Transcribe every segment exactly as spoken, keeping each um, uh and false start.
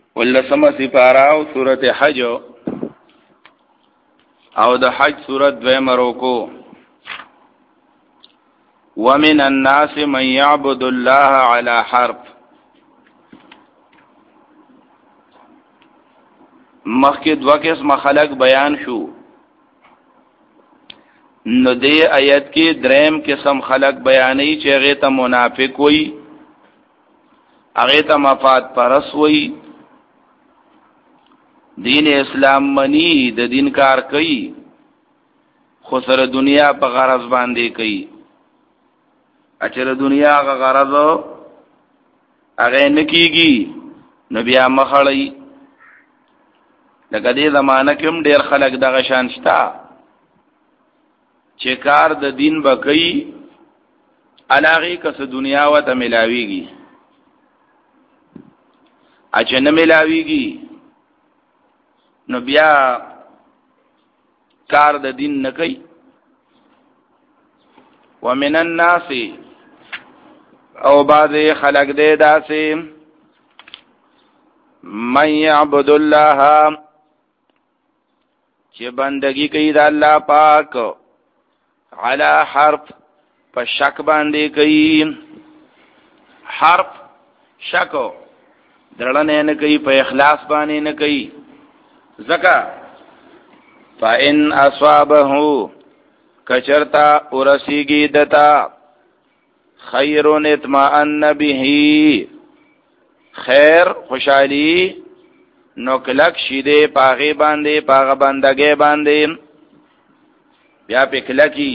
ولسمه سپاراو سورت حج او د حج سورت دویم رکو. ومن الناس من يعبد الله على حرف. مخکې دوه قسم خلق بیان شو، نو دې آیت کې دریم قسم خلق بیانې چې هغه ته منافق وي، هغه ته مفاد پرس وي، دین اسلام منی د دین کار کوي خو سره دنیا په غرض باندې کوي. اچره دنیا غ غرض هغه نکیږي نو بیا مخړی. لکه دې زمانہ کې هم ډېر خلک دغه شان شتا چې کار د دین به کوي، علاغه کس دنیا وته ملاويږي، اچ نه ملاويږي نو بیا کار د دین نه کوي. ومن الناس او بعض خلق دې داسې من يعبد الله چې بندگی کوي د الله پاک، علی حرف په شک باندې کوي. حرف شکو درړنه نه کوي، په اخلاص باندې نه کوي. زکا فإن أصابه کچرتا ورسیگی دتا خیر اطمئن به، خیر خوشحالی نوکلک شیده پاغی باندې پاغ بندگی باندې بیا پکلکی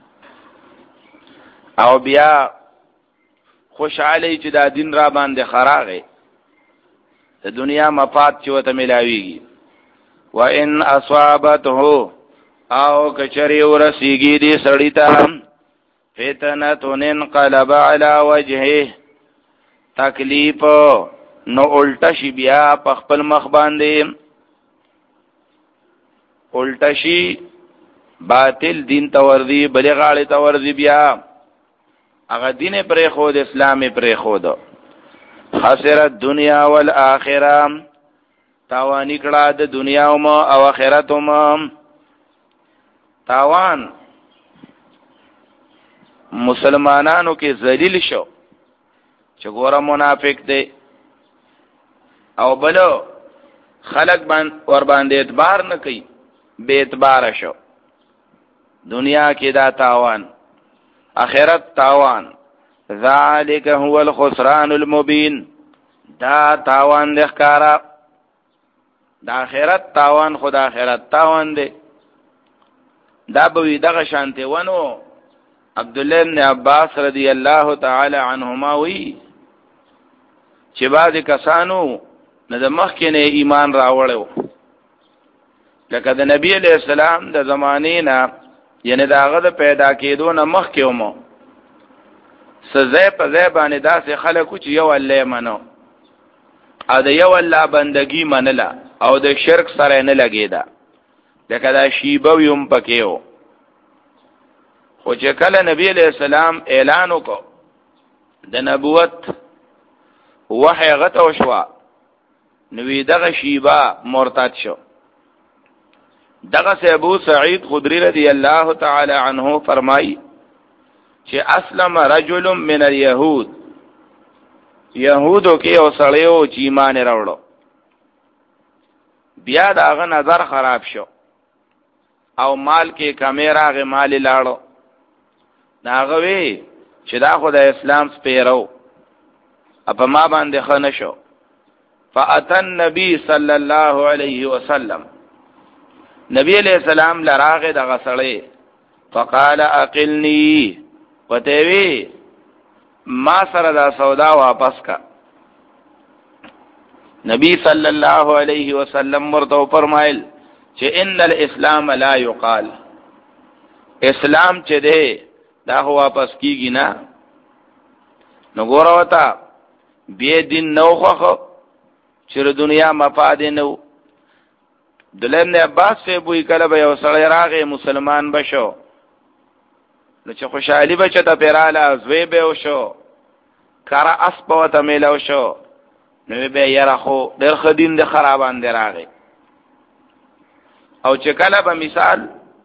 او بیا خوشحالی چې دا دین را باندې خراغه د دنیا مفاد چې وته ملاویږي. وَإِنْ أَصَابَتْهُ او کچری ورسیگی دی سړی ته فتنة انقلب على وجهه، تکلیف نو الټا شي بیا په خپل مخ باندې. الټا شي باطل دین توردی بلې غاړې توردی، بیا هغه دین پرې خود اسلام پرې خود. خسرت دنیا والآخرة، تاوانی کړه د دنیا او آخرت هم. تاوان مسلمانانو کې ذلیل شو چې ګوره منافق دی، او بلو خلق باندې ور باندې اعتبار نه کوي، بے اعتبار شو. دنیا کې دا تاوان، آخرت تاوان. ذالک هو الخسران المبین، دا تاوان د ښکارا. دا آخرت تاوان خدا آخرت تاوان دی. دا بوی دغه شانته ونو. عبد الله بن عباس رضی الله تعالی عنهما وی چې بعض کسانو نه د مخکې نه ایمان راوړو، لکه د نبی علیہ السلام د زمانې نه، یعنی داغه د پیدا کېدو نه مخکې ومو سزا په ځای باندې داسې خلکو چې یو الله منو او د یو الله بندگی منله او د شرک سره نه لګیدا، لکه دا شیبه ویم پکېو. خو چې کله نبی علیہ السلام اعلان وکړ د نبوت، وحی غته شو، نو دغه شیبه مرتد شو. دغه ابو سعید خدری رضی الله تعالی عنہ فرمای چې اسلم رجل من اليهود، يهودو کې او سړیو چې ایمان راوړو، بیا داغه نظر خراب شو او مال کې کمی راغی، مال لاړو. ناغه وی چې دا خدای اسلام سپیرو اپا ما باندې خنه شو. فاتن نبی صلی الله علیه وسلم، نبی علیہ السلام لراغه دغه سړی، فقال اقلنی، وتوی ما سره دا سودا واپس کا. نبی صلی الله علیه وسلم ورته فرمایل چې ان الاسلام لا يقال، اسلام چې دی دا هو واپس کیږي نه. نو ګوره وتا بیا دین نو خو چې دنیا مفاد نو. عبدالله بن عباس سے بوئی کله به یو سړی راغی مسلمان بشو، نو چې خوشحالی بچه ته پیراله زوی به وشو، کارا اسب وته میلو شو، نو به یاره خو ډېر خدین د خرابان دی راغی. او چې کله به مثال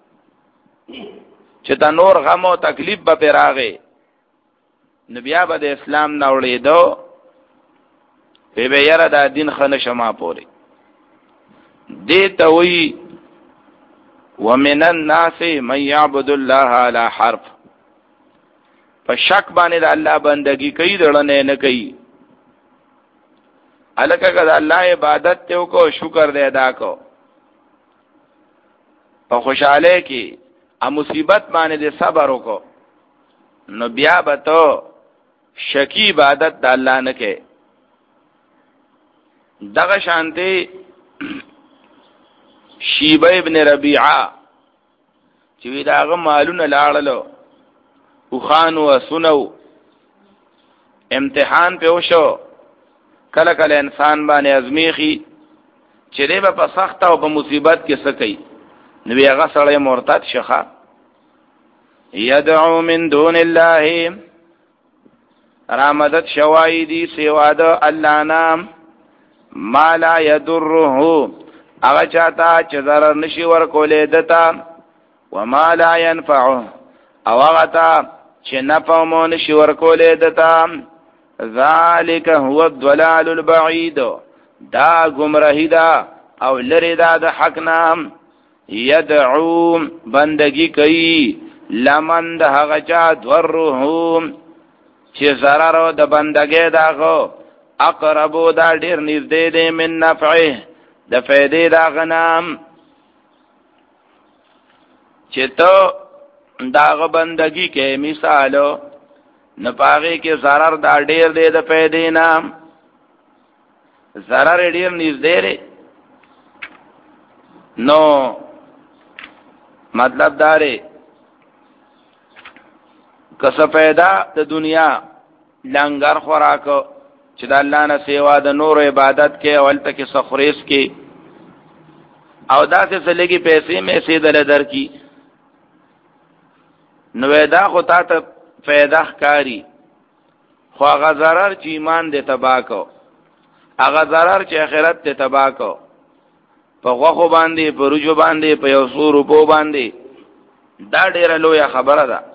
چې دا نور غم او تکلیف به پې راغی نو بیا به د اسلام نه وړېدو وی به یاره دا دین ښه نشه ما پورې. دې ته وایي ومن الناس من یعبد الله علی حرف، په شک باندې د الله بندگی کوي دړنه نه کوي. الکه که د الله عبادت ته وکړو شکر دې ادا کو په خوشاله کې ا مصیبت باندې دې صبر وکړو نو بیا به ته شکی عبادت د الله نه کوي. دغه شانته شیبه ابن ربیعه چې وی داغه مالونه لاړلو او خانو سنو امتحان په وشو. کله کله انسان باندې ازمیخي چې دې په سخت او په مصیبت کې سکی نو هغه سره مرتد شخه. يدعو من دون الله، رامدت شوایدی سوا د الله نام، ما لا يضره، هغه چاته چې ضرر نشي ورکولې دتا، وما لا ينفعه، او هغه ته چې نفع مو نشي ورکولې دتا. ذالک هو الضلال البعید، دا گمراهی دا او لری دا د حق نام. یدعو بندگی کوي لمن د هغه چا ضرهم چې ضرر د بندګۍ داغو اقربو دا ډیر نږدې دی من نفعه د فائدې دا غنام. چې ته داغه بندگی کې مثالو نه پاغه کې ضرر دا ډیر دی د فائدې نام، ضرر ډیر نږدې دی. نو مطلب داره کسه پیدا د دنیا لنګر خوراکو چې د الله نه سیوا د نور عبادت کې اول تک سخریس کې او داسې سلګي پیسې مې سي دل در کی نو دا خو تا ته فائدہ ښکاری، خو هغه ضرر چې ایمان دې تباہ کو، هغه ضرر چې آخرت دې تباہ کو، په غوخو باندې په رجو باندې په یو څو روپو باندې، دا ډیره لویه خبره ده.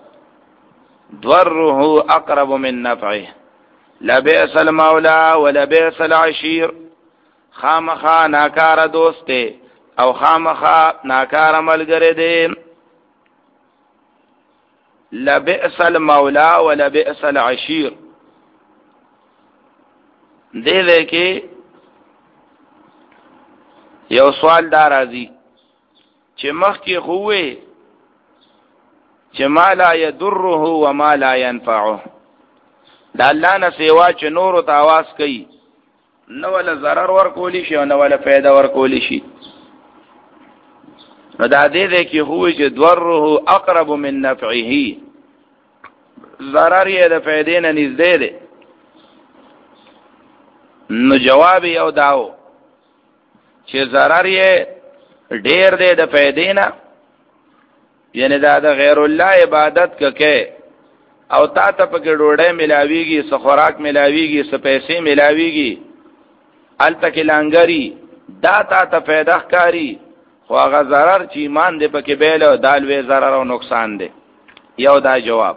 ضره اقرب من نفعه، لبئس المولى ولبئس العشير، خامخا ناکار دوست او خامخا ناکار ملګری دی. لبئس المولى ولبئس العشير، دې دې کې یو سوال دا راځي چې مخکې خوې چې ما لا يضره وما لا ينفعه، دا الله نه سیوا چې نور ته आवाज کوي نو ولا ضرر ور کولی شي او نو ولا فائدہ ور کولی شي. نو دا دې دې کې خوې چې ضره اقرب من نفعه، ضرر یې د فائدې نه نږدې دی. نو جواب یو داو چې ضرر یې ډیر دی د فائدې نه، یعنی دا د غیر الله عبادت ککې او تا ته پکې ډوډۍ ملاويږي، څه خوراک ملاويږي، څه پیسې ملاويږي، الته کې لانګري، دا تا ته فائدہ ښکاری، خو هغه ضرر چې ایمان دې پکې بیل او دالوي ضرر او نقصان دی. یو دا جواب.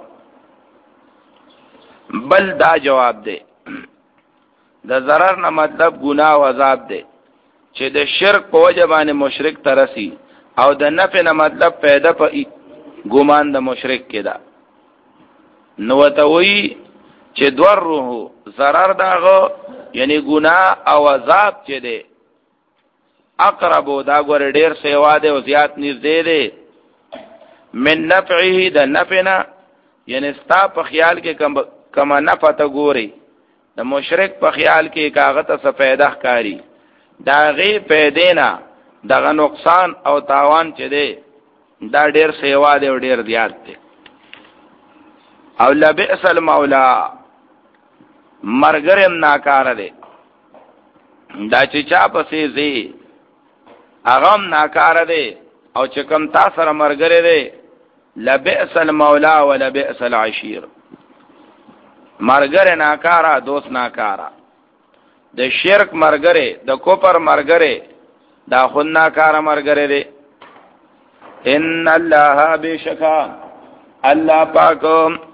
بل دا جواب دی د ضرر نه مطلب ګناه او عذاب دی چې د شرک په وجه باندې مشرک ترسي، او د نفع نه مطلب پیدا په ګمان د مشرک کې ده. نو ته وی چې ضرره ضرر داغو یعنی ګناه او عذاب چې دی اقربو دا ګور ډیر سیوا دی او زیات نږدې دی من نفعه د نفعنا، یعنی ستا په خیال کې کم کما نفع ته ګوري، د مشرک په خیال کې کاغذ ته فائدہ ښکاری، دا غي فائدې نه دغه نقصان او تاوان چې دی دا ډیر سیوا دی او ډیر زیات دی. او لبئس المولا، مرګرم ناکار دی، دا چې چا پسې زی اغم ناکار دی، او چې کم تا سره مرګره دی لبئس المولا ولبئس العشیر، مرګره ناکارا دوست ناکارا. د شرک مرګره د کوپر مرګره دا خنا کار مرګره دی. ان الله بشکا الله پاک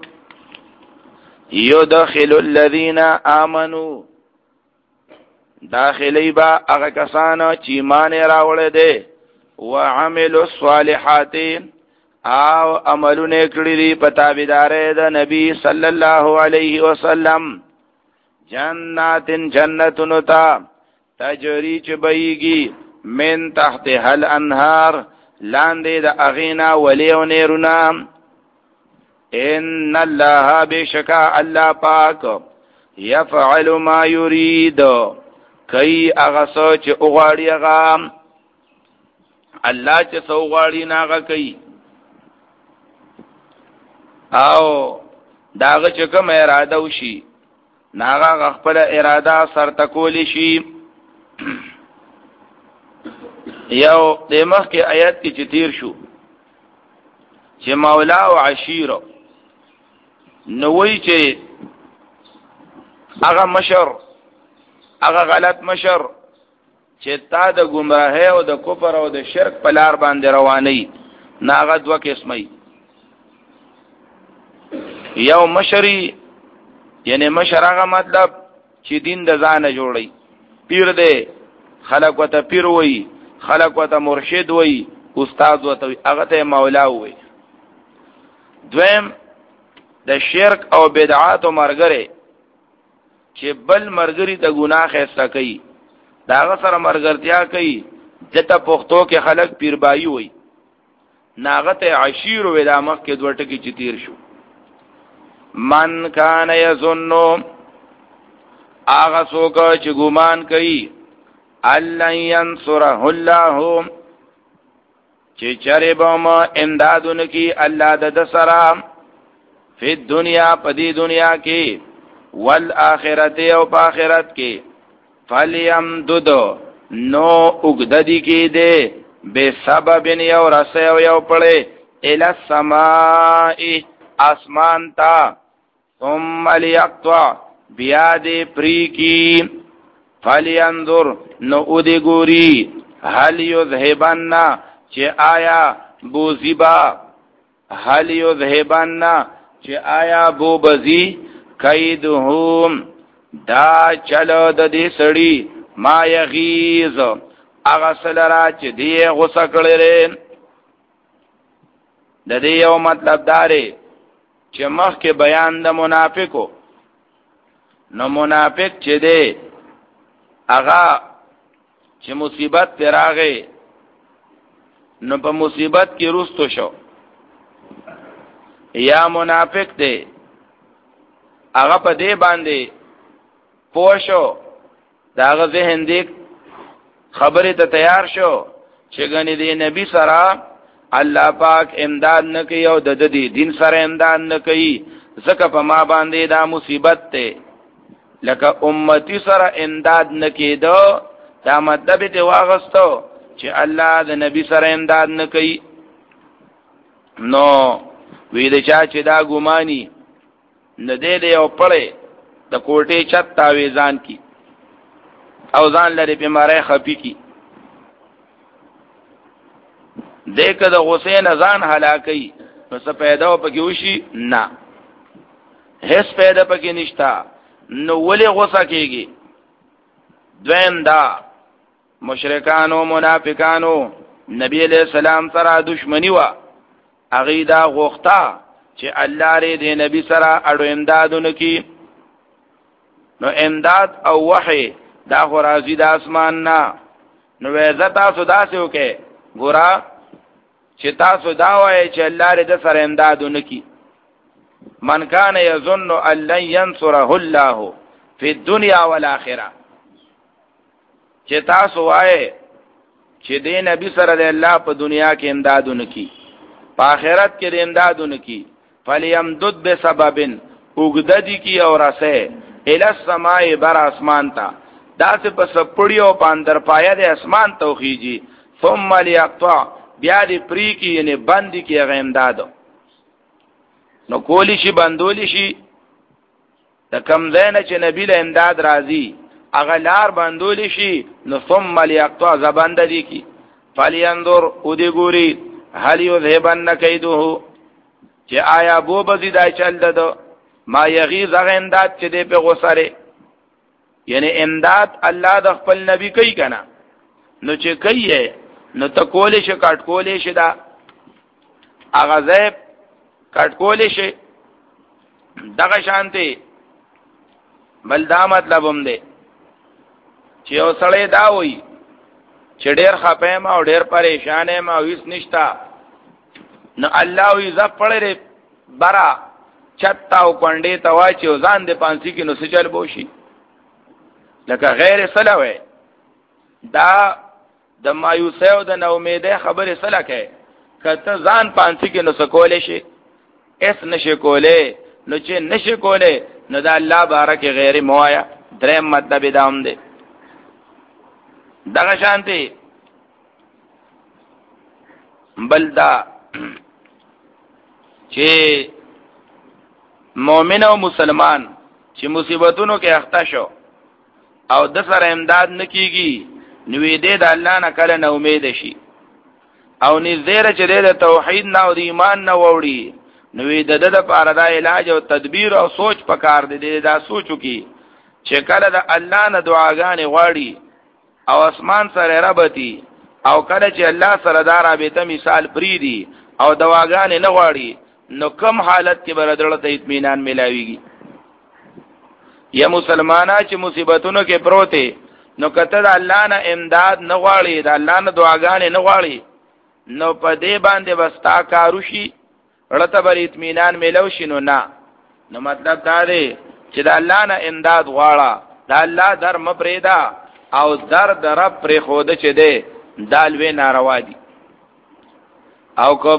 یدخل الذین آمنوا داخلی با هغه کسان چې ایمان راوړل دي وعملوا الصالحات او عملونه کړی دي په تابعدارۍ د نبی صلی الله علیه وسلم جنات جنتون تا تجری چ بېږي من تحت هل انهار لاندې د اغینا ولیو نیرونا. ان الله بشکا الله پاک يفعل ما يريد کای هغه سوچ اوغاړي هغه الله چې سو غاړي ناغه کوي او داغه چې کوم اراده وشي ناغه خپل اراده سر تکول شي. یو د مخ کې آیت کې چې تیر شو چې مولا او عشیره نو وی چې هغه مشر هغه غلط مشر چې تا د گمراهۍ او د کفر او د شرک په لار باندې رواني ناغه دوه قسمه یو مشری یعنی مشر هغه مطلب چې دین د ځانه جوړي پیر دی خلق وته پیر وای خلق وته مرشد وای استاد وته هغه ته مولا وای. دویم د شرک او بدعات او مرګره چې بل مرګري د ګناه خسته کوي داغه سره مرګرتیا کوي دته پښتو کې خلق پیربایي وای ناغه ته عشیر و د مخ کې دوه ټکی چې تیر شو. من کان یظن اغه څوک چې ګمان کوي الله ينصره الله چې چرې به ما امدادونه کی الله د سره په دنیا په دې دنیا کې والآخرت او په آخرت کې فلیمدد نو وګددی کې دې به سبب یو رسه او یو پړې ال السماء اسمان تا ثم ليقطع بیا دې پری کی فلینظر نو ادی ګوري هل یذهبن چې آیا بوزیبا هل یذهبن چې آیا بو بزی کیدهم دا چلو د دې سړی ما یغیظ هغه سلرا چې دی غوسه کړي. د دې یو مطلب داري چې مخکې بیان د منافقو نو منافق چې دی هغه چې مصیبت پر راغی نو په مصیبت کې رستو شو یا منافق دی هغه په دې باندې پوښو داغه ذهن دې خبره ته تیار شو چې غني دې نبی سره الله پاک امداد نه کوي او د دې دین سره امداد نه کوي ځکه په ما باندې دا مصیبت ته لکه امتی سره امداد نه کېدو دا مطلب ته واغستو چې الله د نبی سره امداد نه کوي. نو وی د چا چې دا ګماني نه دې دې او پړې د کوټې چت تاویزان کی او ځان لري په ماره خپي کی دیکه د حسین ځان هلاکی نو څه پیدا پکې وشي نه هیڅ پیدا پکې نشتا نو ولې غوسه کېږي. دویم دا مشرکانو منافقانو نبی علیہ السلام سره دشمنی وا عقیده غوښتا چې الله لري د نبی سره اړو امدادونه کی نو امداد او وحی دا خو راځي د اسمان نه. نو عزت تاسو داسې وکې ګورا چې تاسو دا وایي چې الله لري د سره امدادونه کی. من کان یظن ان لن ينصره الله فی الدنیا والآخرة چې تاسو وایي چې د نبی سره د الله په دنیا کې امدادونه کی په آخرت کې د امدادونه کی فلیمدد بسبب وګددی کی او رسه ال السماء بر اسمان تا داسې په سپړیو باندې پایا د اسمان توخیږي ثم ليقطع بیا دې پری کی یعنی باندې کی هغه امدادو نو کولی شي بندولی شي د کم ځای نه چې نبی له امداد راځي اغلار بندول شي نو ثم ليقطع زبند دي کی فلينظر ودي ګوري هل يذهبن كيده چې آیا بو بزی دا چل ددو ما یغیظ غندات چې دې په غسره یعنی امداد الله د خپل نبی کوي کنه نو چې کوي نو ته کولې شي کټ کولې شي دا اغازه کټ کولې شي دغه شانتي بل دا مطلب هم دی چې اوسړې دا وي چې ډېر خپه ما او ډېر پریشان ما وېس نشتا نو الله وی ز پړې برا چتا او کونډې توا چې ځان دې پانسی کې نو سچل بوشي لکه غیر سلوه دا د مایوسه او د نومیده خبره سره کوي کته ځان پانسی کې نو سکولې شي اس نشه کولې نو چې نشه کولې نو دا الله بارک غیر موایا دریم مطلب دا هم دی دغه شانتي بلدا چې مؤمن او مسلمان چې مصیبتونو کې اخته شو او د سره امداد نکېږي نو دې د الله نه کله نه امید شي او نذیر چې د توحید نه او د ایمان نه ووري نو د د لپاره دا علاج او تدبیر او سوچ پکار دی دا سوچو کی چې کله د الله نه دعاګانې غواړي او اسمان سره ربطي او کله چې الله سره دا رابطه مثال پریدي او دواګانې نه غواړي نو کم حالت کې بردړه ته اطمینان ملاويږي یا مسلمانا چې مصیبتونو کې پروته نو کته د الله نه امداد نه غواړي د الله نه دعاګانې نه غواړي نو په دې باندې بستا کارو شي رته بر اطمینان ملو شنو نه نو مطلب دا دی چې د الله نه امداد غواړه د الله در مپریدا او در در پر خود چې دی دالوی ناروا دي او کو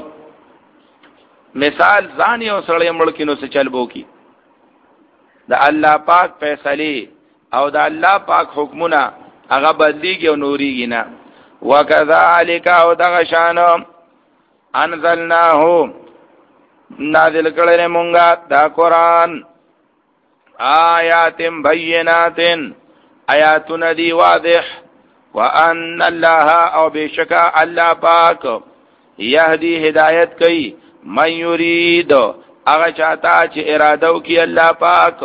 مثال ځان یو سړی ملکینو څه چلبو کی د الله پاک فیصله او د الله پاک حکمونه هغه بدلیږي او نوريږي نه وکذالک او دغه شان انزلناه نازل کړل مونږه دا قران آیات بینات آیاتنا دی واضح وان الله او بشکا الله پاک یهدی هدایت کوي من یرید هغه چاته چې اراده وکي الله پاک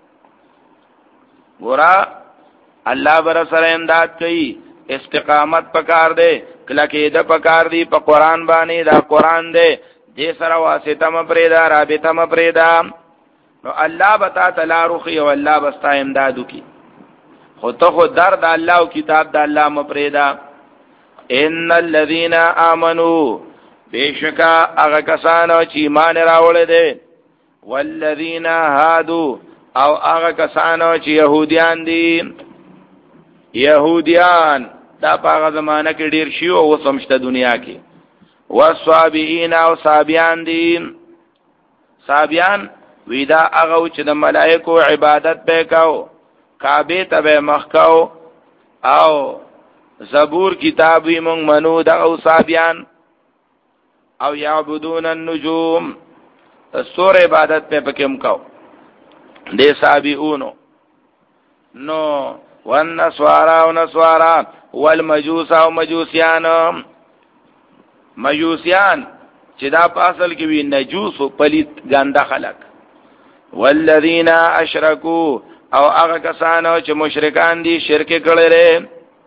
ګورا الله بر سره امداد کوي استقامت پکار دی کله کې د پکار دی په قران باندې دا قران دی دې سره واسطه م پرېدا رابطه م پرېدا نو الله بتا تعالی روخي او الله بستا امداد وکي خو ته خو درد الله او کتاب د الله م پرېدا ان الذين امنوا بیشکا هغه کسانو چې ایمان راوړل دي والذین هادو او هغه کسانو چې يهوديان دي يهوديان دا په هغه زمانہ کې ډیر شي او سمشته دنیا کې والصابئین او صابیان دي صابیان ویدا هغه چې د ملائکو عبادت به کاو کعبه ته مخ کاو او زبور کتاب وی مونږ منو دا او صابیان او یعبدون النجوم سور عبادت په پکم کاو دے صابئونو نو والنسوارا و نسوارا والمجوس او مجوسیان مجوسیان چې دا په اصل کې وی نجوس او پلیت ګنده خلق والذین اشرکو او هغه کسانو چې مشرکان دي شرک کړي لري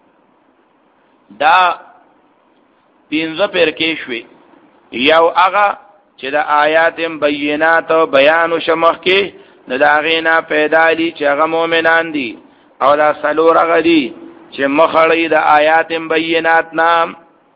دا پینځه پر کې شوي یو هغه چې د آیات بینات او بیان شمخ کې نو دا غینا پیدا دي چې هغه مؤمنان دي او دا سلور هغه دي چې مخړی د آیات بینات نام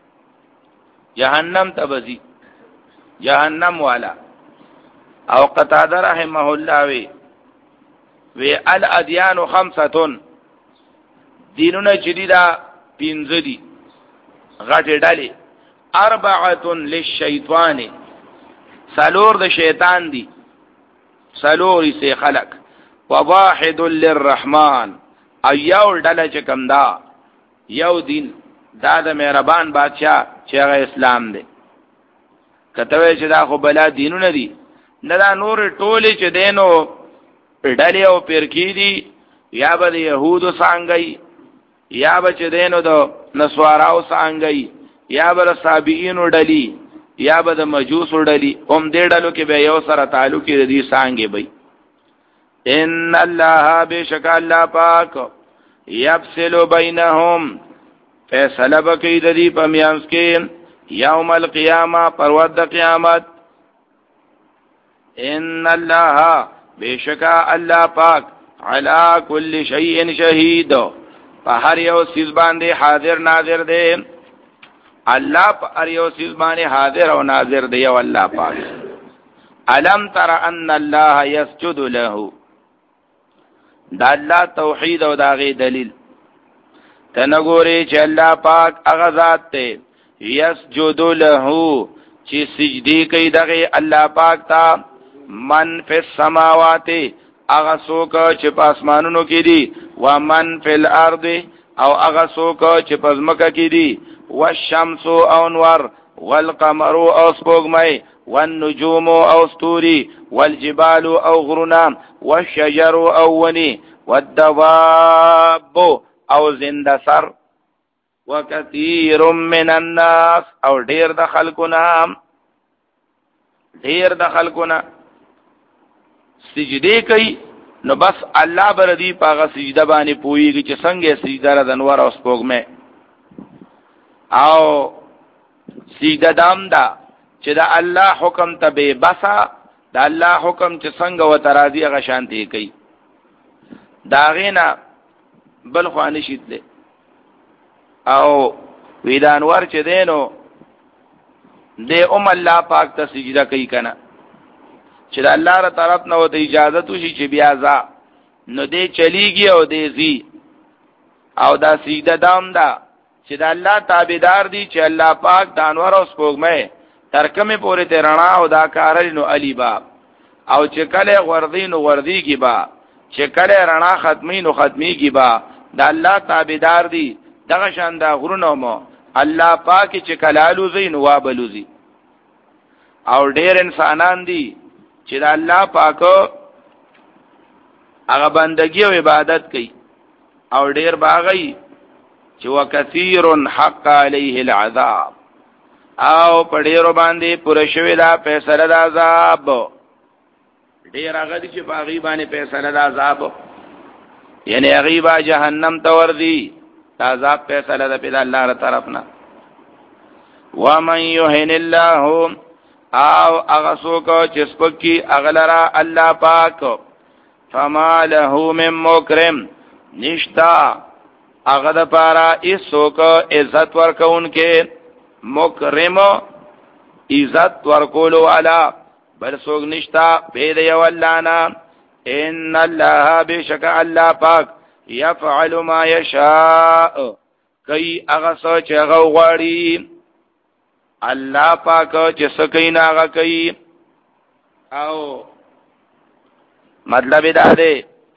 جهنم تبزی جهنم والا او قتاده رحمه الله وی وی الادیان خمسه دینونه جديده پینځه دي غټه ډلې اربعه للشیطان سلور د شیطان دي سلوري سي خلق وواحد للرحمن ایو ډله چې کوم دا یو دین دا د مهربان بادشاہ چې هغه اسلام دی کته چې دا خو بلا دینونه دي نه دا نور ټوله چې دینو ډلې او پرکی دي یا به د یهودو څنګه یا به چې دینو د نسواراو څنګه یا به د صابئینو ډلې یا به د مجوسو ډلې هم دې ډلو کې به یو سره تعلق دې څنګه وي. ان الله بشک الله پاک یفصل بینهم فیصله بکی د دې په میانس کې یوم القیامه پر ورځ د قیامت. ان الله بشک الله پاک علی کل شیء شهید په هر یو چیز باندې حاضر ناظر دی. الله په هر یو چیز باندې حاضر او ناظر دی او الله پاک. الم تر ان الله يسجد له دا الله توحید او داغه دلیل تنګوري چې الله پاک هغه ذات ته يسجد له چې سجدي کوي دغه الله پاک ته من فی السماوات هغه څوک چې په اسمانونو کې دي و من فی الارض او هغه څوک چې په ځمکه کې دي والشمس او انوار والقمر او سپوږمۍ والنجوم او ستوري والجبال او غرونه والشجر او ونی والدواب او زنده سر وکثیر من الناس او ډیر د خلقنا ډیر د خلقنا سجده کوي نو بس الله بردی پاغه سجده باندې پويږي چې څنګه سجده را د انوار او سپوږمۍ او سجده دام دا چې دا الله حکم ته به بسا دا الله حکم چې څنګه و ترازی غ شانتي کوي دا غینا بل خو انشید له او ویدانور چې دینو د ام الله پاک ته سجده کوي کنه چې د الله تر طرف نه وته اجازه توشي چې بیا ځا نو دې چلیږي او دې زی او دا سجده دام دا چې د الله تابعدار دي چې الله پاک د انوار او سپوږمۍ ترکمه پورې ته رڼا او دا کارل نو علی با او چې کله وردی نو وردی کی با چې کله رڼا ختمی نو ختمی کی با د الله تابعدار دي دغه شان دا غرونو مو الله پاک چې کلالو زین وابلو زی او ډېر انسانان دي چې د الله پاک هغه بندگی او عبادت کوي او ډېر باغی چې وکثیر حق علیه العذاب او پډېرو باندې پر شوی دا فیصله د عذاب ډېر هغه چې باغی باندې فیصله د عذاب یعنی غیبا جهنم ته وردی عذاب فیصله د په الله تر طرفنا ومن یهن الله او هغه څوک چې سپکی اغلرا الله پاک فما له من مکرم نشتا هغه د پاره ایسوک عزت ورکون کې مکرم عزت ورکولو والا بل څوک نشتا بيد یو الله نا ان الله بشک الله پاک يفعل ما يشاء کوي هغه څه چې هغه غواړي الله پاک چې څه کوي نه هغه کوي او مطلب دا دی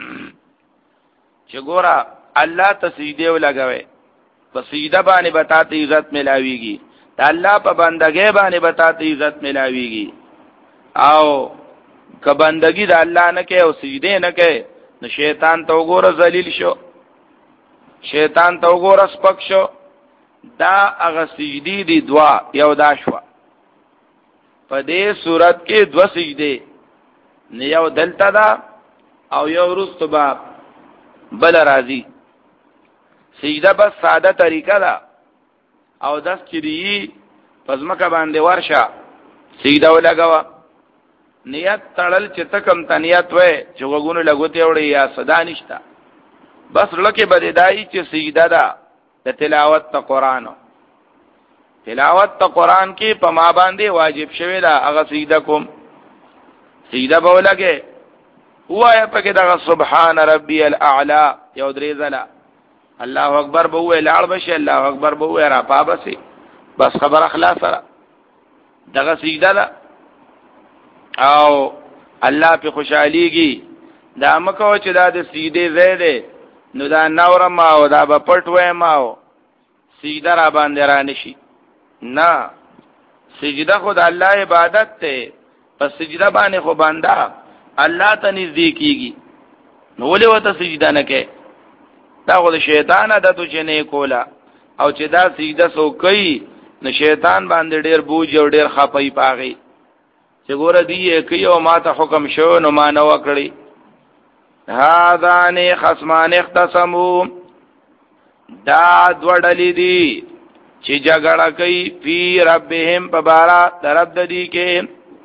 چې ګورا الله ته سجده ولګوي په سجده باندې بتاته عزت ملاويږي د الله په بندګۍ باندې بتاته عزت ملاويږي او که بندګي د الله نه کوي او سجده نه کوي نو شیطان ته وګوره ذلیل شو شیطان ته وګوره سپک شو دا هغه سجدي دي دوا یو دا شو په دې صورت کې دوا سجده نه یو دلته دا او یو رستو باب بل راضی سجده بس ساده طریقه ده او داس چری پزمکه باندې ورشه سجده ولګوا نیت تړل چې تکم تنیت وې چې وګونو لګوتې وړي یا صدا نشتا بس لکه بده دای چې سجده ده د تلاوت ته قران تلاوت ته قران کې په ما باندې واجب شوی دا هغه سجده کوم سجده به ولګي وایا پکې دا سبحان ربي الاعلى یو درې زلا الله اکبر به وې لاړ بشي الله اکبر به وې را پابسي بس خبر اخلاص سره دغه سجده ده او الله په خوشحاليږي دا مکو چې دا د سجده زیاده نو دا نور ما او دا په پټ وې ما او سجده را باندې را نشي نه سجده خود الله عبادت ته پس سجده باندې خو بندا الله ته نږدې کیږي نو ولې وته سجده نه کې؟ دا خو د شیطان عادت چې نه کولا او چې دا سجده سو کوي نو شیطان باندې ډیر بوج او ډیر خپای پاغي چې ګوره دی کوي او ما ته حکم شو نو ما نه وکړي. هاذان خصمان اختصموا دا دوړلې دي چې جګړه کوي فی ربهم پبارا طرف د دې کې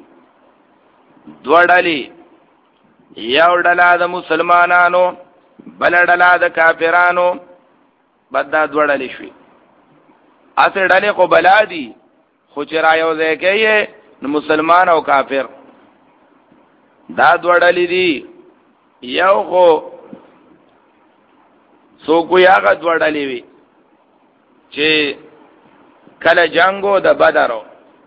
دوړلې یو ډله د مسلمانانو بل ډله د کافرانو بد دوړلې شوي اته ډلې خو بلا دي خو چې را یو ځای کوي نو مسلمان او کافر دا دوړلې دي یو خو سو کوی هغه دوړلې وي چې کله جنگو د بدرو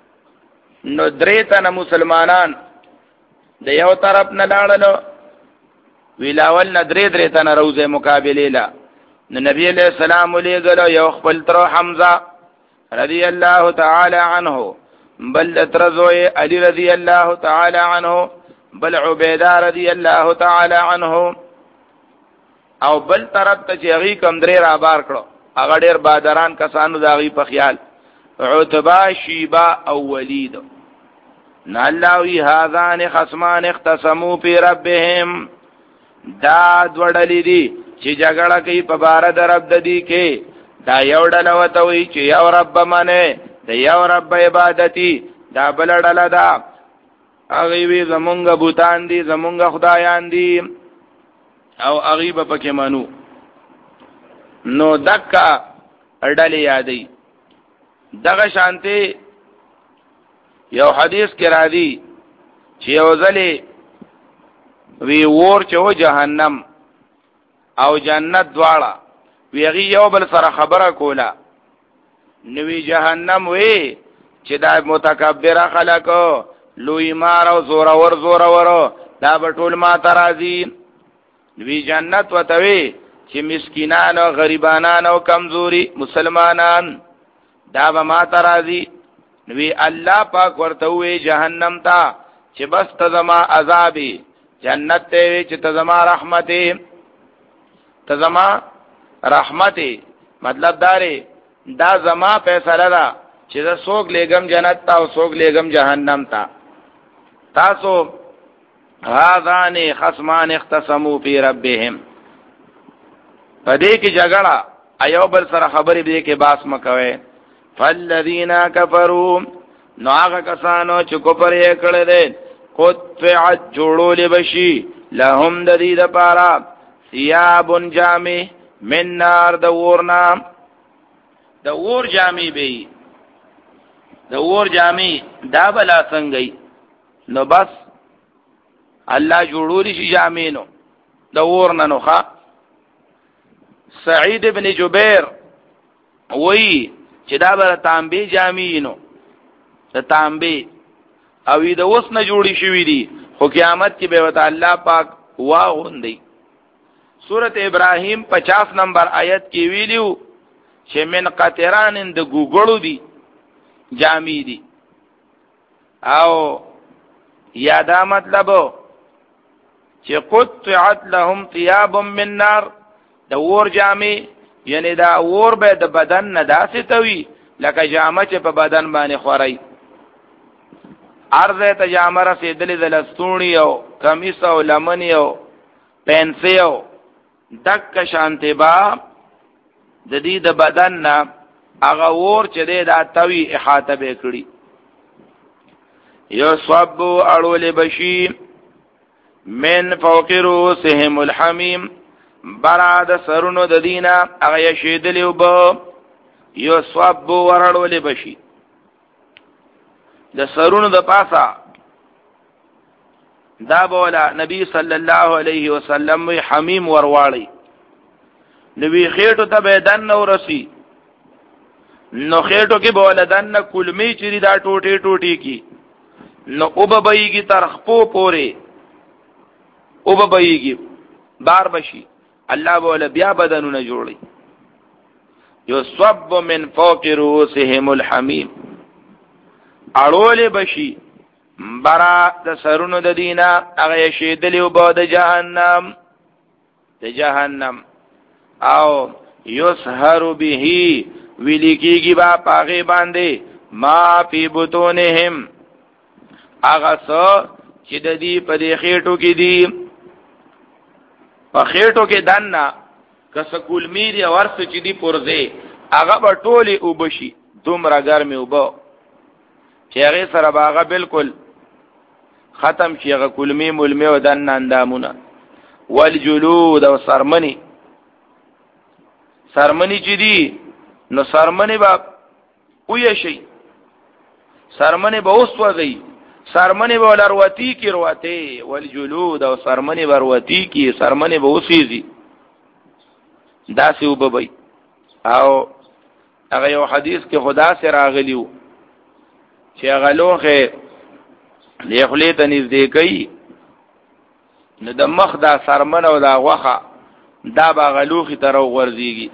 نو درې تنه مسلمانان د یو طرف نه لاړلو ویلاول نه درې درې تنه روزه مقابله لا نو نبی علیہ السلام علیه یو خپل تر حمزه رضی الله تعالی عنه بل ترزوی علی رضی الله تعالی عنه بل عبیده رضی الله تعالی عنه او بل طرف ته چې هغه کم درې را بار کړو هغه ډیر بادران کسانو داغي په خیال عتبہ شیبہ او ولید نالوی هذان خصمان اختصموا فی ربهم دا دوړلې دي چې جګړه کوي په بار د رب د دې کې دا یو ډله وته وي چې یو رب منه د یو رب عبادتي دا بل ډله ده هغه وی زمونږ بوتان دي زمونږ خدایان دي او هغه په پکې منو نو دکا ډلې یادې دغه شانتي یو حدیث کې را دي چې یو ځلې وی ور چې جهنم او جنت دواړه ویغي یو بل سره خبره کوله نوې جهنم وی چې دا متکبر خلکو لوی مار او زور اور زور اور دا بټول ما ترازی نوې جنت وتوي چې مسکینان او غریبانان او کمزوري مسلمانان دا به ما ترازی نوې الله پاک ورته وی جهنم تا چې بس تزما عذابي جنت ته چې تزما رحمتي تزما رحمتي مطلب داري دا زما فیصله ده چې زه سوګ لګم جنت ته او سوګ لګم جهنم ته. تاسو هاذان خصمان اختصموا فی ربهم پدې کې جګړه ایو بل سره خبرې دې کې باس مکوي. فالذین کفروا نو هغه کسانو چې کفر یې کړل دي قطعت جوړول بشي لهم د دې لپاره ثياب جامع من نار د ورنا د ور جامع به د ور جامع دا بلا څنګه نو بس الله جوړول شي جامع نو د ورنا نو ښا. سعید ابن جبیر وی چې دا بر تانبی جامع نو د تانبی او د اوس نه جوړی شوی دی خو قیامت کې به وت الله پاک واغوندي. سورۃ ابراہیم پچاس نمبر آیت کې ویلیو چې من قطران د ګوګړو دی جامع دی او یادا مطلب چې قطعت لهم ثياب من نار د ور جامع یعنی دا ور به د بدن نه داسې توي لکه جامه چې په بدن باندې خوري ارزه ته جامه رسیدلې د لستونی او کمیس او لمنی او پنسي او دک شانتی با د دې د بدن نه هغه ور چې دا توي احاطه به کړی. یو صب اړول بشي من فوق رؤوسهم الحمیم براد سرونو د دینه هغه شیدلی وب یو صب ورړول بشي د سرونو د پاسا دا بولا نبی صلی الله علیه وسلم وی حمیم ورواړی نبی خېټو ته به دن نو رسی نو خېټو کې بولا دن کلمی چری دا ټوټي ټوټي کی نو او ببایږي تر خپو پوره او ببایږي بار بشي الله بولا بیا بدنونه جوړي. یو صب من فوق رؤوسهم الحمیم اړول بشي برا د سرونو د دینه هغه شیدلی او باد جهنم د جهنم او یسهر به ولیکیږي با پاغه باندې ما فی بطونهم هغه څه چې د دې په دې خېټو کې دي په خېټو کې دنه کس کولمی دی ورس چې دی پرځه هغه په ټوله وبشي دومره ګرمي وبو چې هغه سره باغه بالکل ختم شي هغه کولمی مولمی او دنه اندامونه والجلود او سرمنی سرمنی چې دی نو سرمنی با وې شي سرمنی به اوس وځي سرمنی به لروتی کی روته والجلود او سرمنی بروتی کی سرمنی به اوسېږي داسې وبوي او هغه یو حدیث کې خدا سره راغلیو چې هغه لوخه لیخلی ته نږدې کوي نو د مخ دا سرمن او دا غوخه دا به غلوخي تر ورځيږي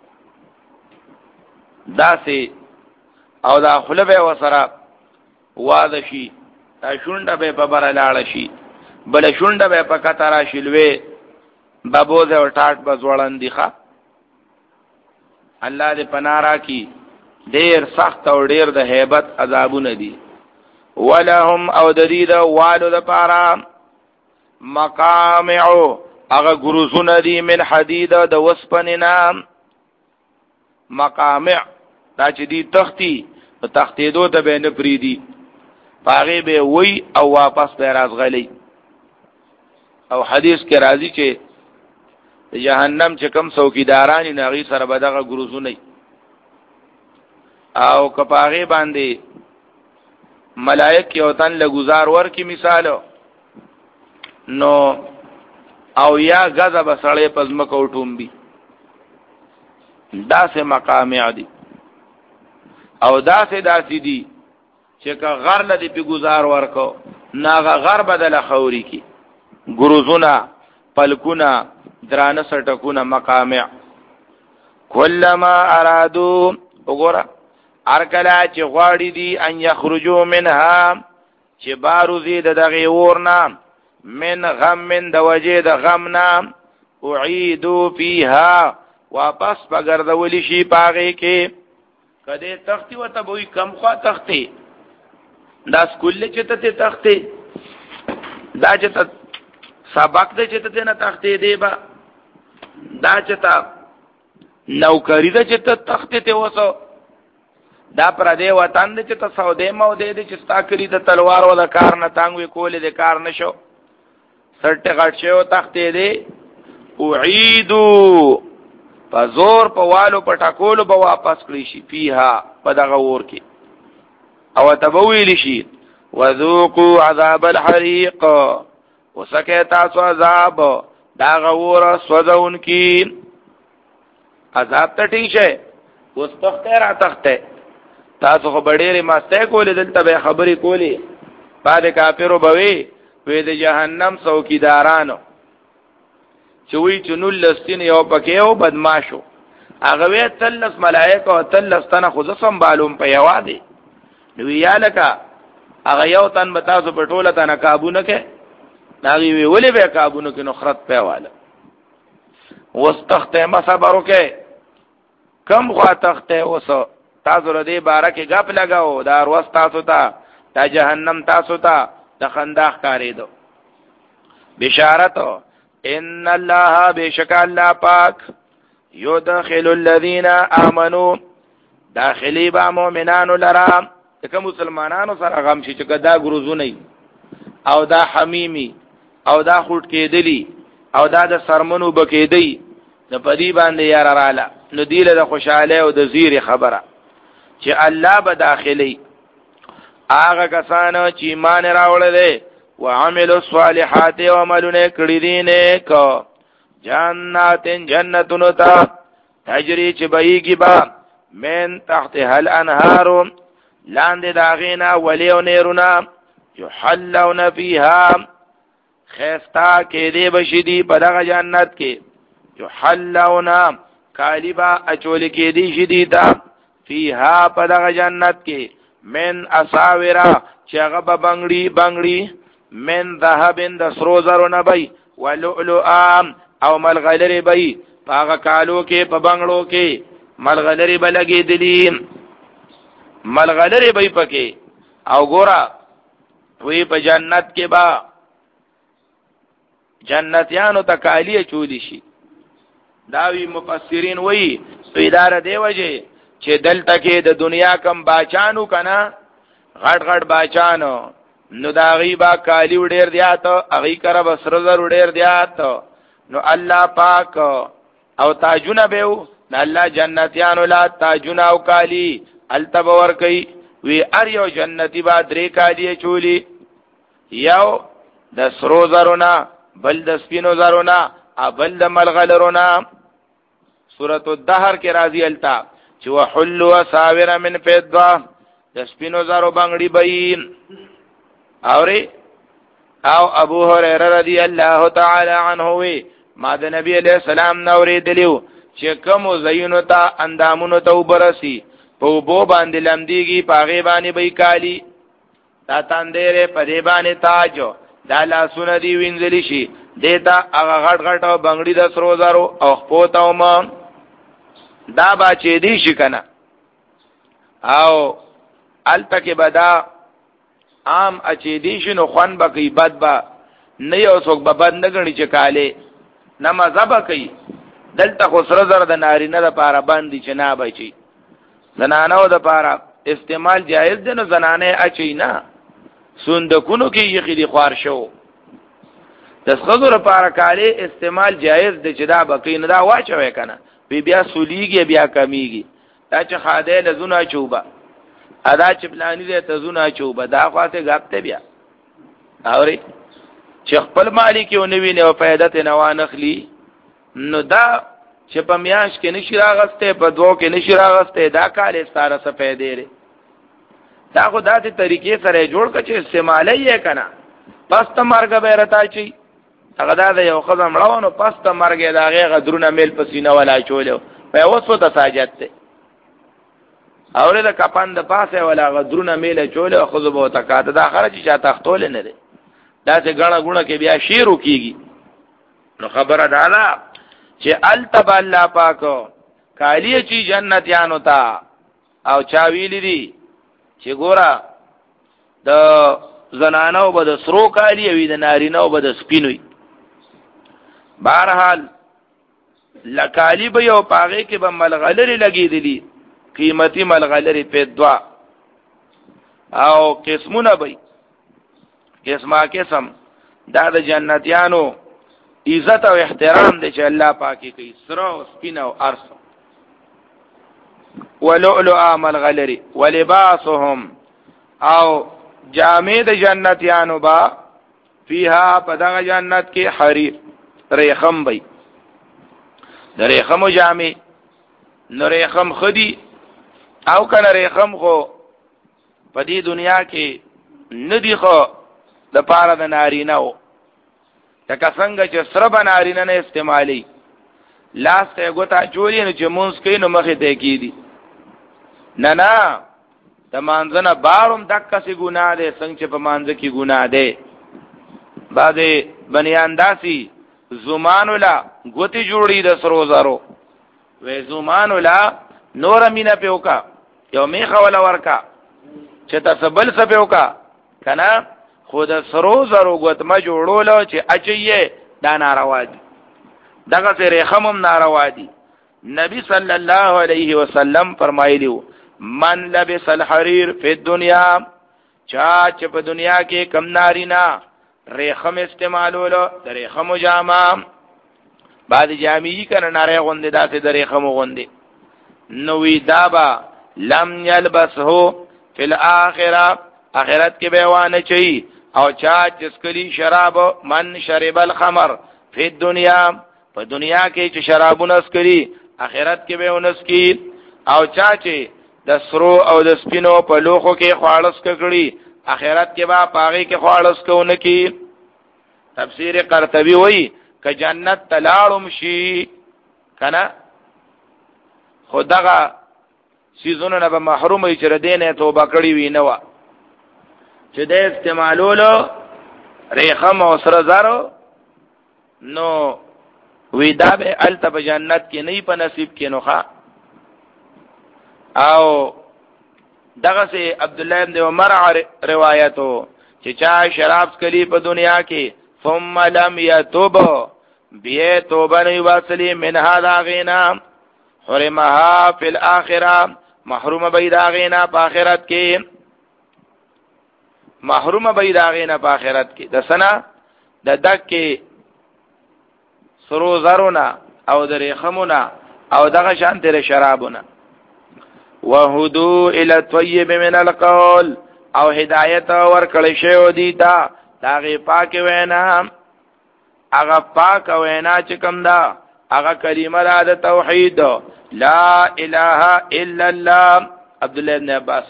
داسې او دا خلبه وسره واده شي دا شونډه به په بره لاړه شي بل شونډه به په کتره شلوي بابوزه او ټاټ بزوړندې ښه الله دې پنارا کی ډیر سخت او ډیر د hebat عذابونه دي ولهم او د دې د والو د پاره مقامع هغه ګروزونه دي من حدید د وسپنینا مقامع دا چې دي تختی تختې دو ته به نه پریدي پاغه به وای او واپس به راځغلی او حدیث کې راځي چې جهنم چې کم څوکیداران ناغي سره بدغه ګروزونه او کپاغه باندې ملائک یو تن له گزار ور کی مثال نو او یا غضب سړې پزما کوټوم بي دا سه مقامع دي او دا سه داسې دي چې که غر لدی په گزار ورکو ناغه غر بدل خوري کی ګروزونه پلکونه درانه سټکونه مقامع کلما ارادو وګوره ارکلا چې غواړي دي ان یخرجوا منها چې باروزی د دغه ورنا من غم من د وجه د غمنا اعيدوا فيها واپس بغردول شي پاغه کې کده تختی وته بوې کم خوا تختی دا سکول چې ته تختی دا چې ته سبق دې چې ته نه تختی دی با دا چې ته نوکری دې چې ته تختی ته وسو دا پر دې وطن دې چې ته سودې مو دې دې چې ستا کړی د تلوار ولا کار نه تانګوي کولې دې کار نشو سرټ غټ شو تختی دې اعيدوا پزور په والو په ټاکولو به واپس کړی شي فيها په دغه ور کې او تبویل شي وذوقوا عذاب الحريق وسکه تاسو عذاب دا غور سوځون کی عذاب ته ټینګ شه اوس تخته را تخته تاسو خو ډېرې ماسته کولې دلته به خبرې کولې بعد کافرو بوي وې د جهنم څوکیدارانو چوي چنول لستین یو پکې او بدمعشو هغه وی تلس ملائکه او تلس تنه خو زسم بالوم په یوادي نو یالکا هغه یو تن بتاسو په ټوله تنه قابو نه کې ناغي وی ولې به قابو نه کې نخرت پیواله واستخته ما صبر وکي کم خوا تخته وسو تاسو ردی بارکه غپ لگاو دار واس تاسو ته تا جهنم تاسو ته د خنداخ کاری دو بشارت ان الله بشک الله پاک يدخل الذين امنوا داخلي با مؤمنانو لرا که مسلمانانو سره غم شي چې دا ګروزونه او دا حميمي او دا خټ کېدلی او دا د سرمنو بکېدی د پدی باندې یار رااله نو دیله د خوشاله او د زیری خبره چې الله به داخلي هغه کسانو چې ایمان راوړل وعملوا الصالحات وعملوا کړي دي نیک جناتن جنتون تا تجری چې بهيږي با من تحتها الانهار لاندې داغینا ولیو نیرونا یحلون فیها خیستا کې دې بشدي په دغه جنت کې یحلون کالیبا اچول کې دې شدي تا فیها په دغه جنت کې من اساورا چې هغه بنگړي بنگړي من ذهب د سرو زرو نبي ولؤلؤا او ملغلری بی پاغا کالو کې په بنگلو کې ملغلری بلګي دلی ملغلری بی پکې او ګورا وی په جنت کې با جنتیانو تکالیه چولی شي داوی مفسرین وی اداره دی وجه چې دلته کې د دنیا کم باچانو کنا غټ غټ باچانو نو دا غیبا کالی وډیر دیات اغي کرا بسر زر وډیر دیات نو الله پاک او تاجونه بهو نو الله جنتیانو لا تاجونه او کالی التبور کوي وی ار یو جنتی با درې کالی چولی یو د سرو زرونا بل د سپینو زرونا بل د ملغلرونا سورۃ الدهر کې راځي التا چې وحلوا ساور من فضه د سپینو زرو بنگړي بین اوری او ابو هريره رضی الله تعالی عنه وی ما د نبی علیہ السلام نورې دلیو چې کوم زینو ته اندامونو ته وبرسي په بو باندې لمدیږي پاغه باندې بې کالی تا تاندره په دې باندې تاج دا لاسونه دی وینځلی شي دیتا هغه غټ غټ او بنگړي د سرو زرو او خپوتاو ما دا با چې دی شي کنه او التکه بدا عام اچې دی شنو خوان بکی بد با نه یو څوک به بد نه غني چې کاله نه مذهب کوي دلته خو سره زر د نارینه د پاره باندې چې نه بچي زنانو د پاره استعمال جایز دی نو زنانه اچي نه سندکونو کې یخې دی خوار شو د خزر لپاره کاله استعمال جایز دی چې دا بکی نه دا واچوي کنه بیا بیا سوليږي بیا کمیږي دا چې خاده لزونه چوبه ادا چې پلانې دې تزونه چوبه دا خاصه غپته بیا اوري چې خپل مالک یو نوی نه فائدہ ته نوان اخلي نو دا چې په میاش کې نشي راغسته په دوه کې نشي راغسته دا کال ستاره څه فائدې لري دا خو داسې طریقې سره جوړ کړي چې استعمالي یې کنه پس ته مرګ به راتای شي هغه دا یو خزم مړونو پس ته مرګ دا غي غدرونه میل پسینه ولا چولیو په وسو ته ساجت ته اوره د کپان د پاسه ولا غدرونه میل چولیو خو به تکاته دا خرج چې تختول نه دي دا څنګه غړه غونه کې بیا شیرو کیږي نو خبره دالا چې التب الله پاکو کالیه چې جنتیانو تا او چا ویلی دي چې ګورا د زنانو به د سرو کالی وي د نارینو به د سپینوي بهرحال لکالی به یو پاغه کې به ملغلری لګیدلی قیمتي ملغلری په دوا او قسمونه به قسمه قسم دا د جنتیانو عزت او احترام دی چې الله پاکي کوي سرو سپین او ارس ولؤلؤ ملغلری ولباسهم او جامع د جنتیانو با فيها پدغه جنت کې حریر ریخم بی د ریخم جامع نو ریخم خدي او کنه ریخم خو په دې دنیا کې ندی خو د پاره د نارینه او تک څنګه چې سره به نارینه نه استعمالي لاس ته ګوتا چولی نو چې مونږ کې نو مخې ته کیدی نه نه د مانځنه باروم دک څه ګناه ده څنګه چې په مانځ کې ګناه ده بعضې بنیان داسي زمان ولا ګوتی جوړی د سرو زرو وې زمان ولا نور مینا پیوکا یو میخه ولا ورکا چې تاسو بل څه پیوکا کنه خود سرو زرو ګوتما جوړولو چې اچي دا ناروا دي دغه سره خمم ناروا دي نبی صلی الله علیه وسلم فرمایلیو من لبس الحرير فی الدنيا چا چې په دنیا کې کم نارینا ریخم استعمالولو د ریخم جامه بعد جامعی کنه ناره غنده داسې د ریخم غنده نوی دابا لم یلبسه فی الاخره اخرت کې بیوانه چي او چا چسکلی شراب من شرب الخمر فی الدنيا په دنیا کې چې شرابونه اسکلی اخرت کې به ونسکی او چا چې د سرو او د سپینو په لوخو کې خواړس کړي اخرت کې با پاغي کې خواړس کوونه کې تفسیر قرطبی وایي ک جنت تلاړم شي کنه خدغه سيزونه نه به محروم وي چې ردینه توبه کړی وي نه وا چې د استعمالولو ریخم او سره زارو نو وی دا به الته په جنت کې نه په نصیب کې نوخه. او دغه سي عبد الله ابن عمر روایتو چې چا شراب سکلی په دنیا کې ثم لم يتوب بیا توبه نه واسلی من هذا غینا حرمها فی الاخره محروم بید غینا په آخرت کې محروم بید غینا په آخرت کې د سنا د دک کې سرو زرونا او درې خمونا او دغه شان تر شرابونه. وهدو الى الطيب من القول او هدایت ورکړی شو دی تا داغه پاک وینا هغه پاک وینا چې کوم دا هغه کلمه د توحید لا اله الا الله عبد الله بن عباس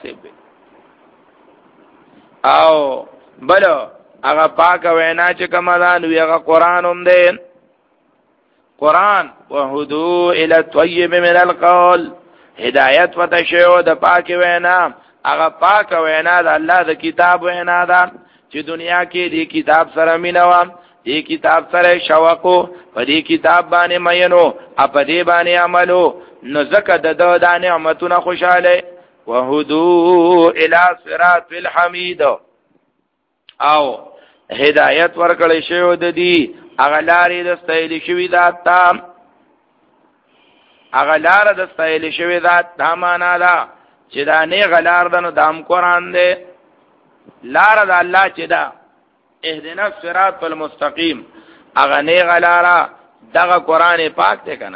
او بل هغه پاک وینا چې کوم دا نو هغه قران هم دی قران. وهدو الى الطيب من القول هدایت وتشو د پاک وینا هغه پاک وینا د الله د کتاب وینا ده چې دنیا کې دی کتاب سره مینوام دی کتاب سره شوقو په دې کتاب باندې مینو په دې باندې عملو نو زکه د د نعمتونو خوشاله. وهدو الى صراط الحمید او هدایت ورکړی شو د دې هغه لارې د استایل شوی ذات تام هغه لار د استایل شوی ذات دا معنا ده چې دا نه غلار ده نو دام قران دی لار د الله چې دا اهدنا الصراط المستقیم هغه نه غلارا دغه قران پاک ته کنه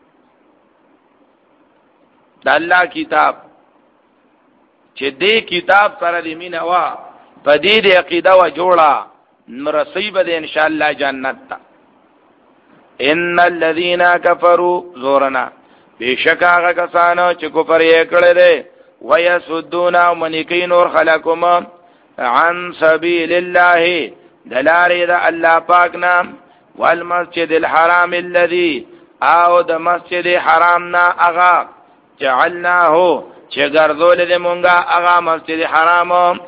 د الله کتاب چې دې کتاب سره دې مینا وا په دې دې عقیده و جوړه مرسیب دې ان شاء الله جنت تا. ان الذين كفروا زورنا بشک هغه کسانو چې کفر یې کړل دي ويسدون منکین اور خلقهم عن سبیل الله دلاره د الله پاک نام والمسجد الحرام الذي او د مسجد حرام نا اغا جعلناه چې ګرځول دې مونږه اغا مسجد حرام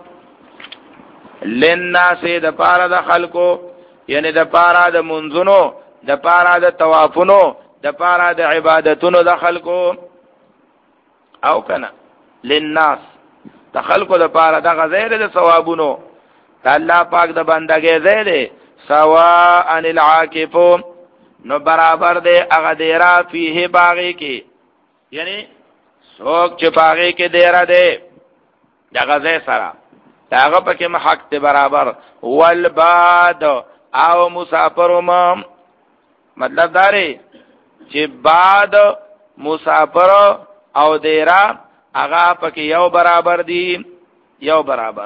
للناس د پاره د خلکو یعنی د پاره د منځونو د پاره د طوافونو د پاره د عبادتونو د خلکو او کنه للناس د خلکو د پاره د غزیر د ثوابونو د الله پاک د بندګۍ زیره سواء العاکف نو برابر دی هغه دیرا فيه باغی کې یعنی څوک چې باغی کې دیرا دی د غزې سره هغه پکې محق ته برابر والباد او مسافر ما مطلب داري چې بعد مسافر او دیرا هغه پکې یو برابر دي یو برابر.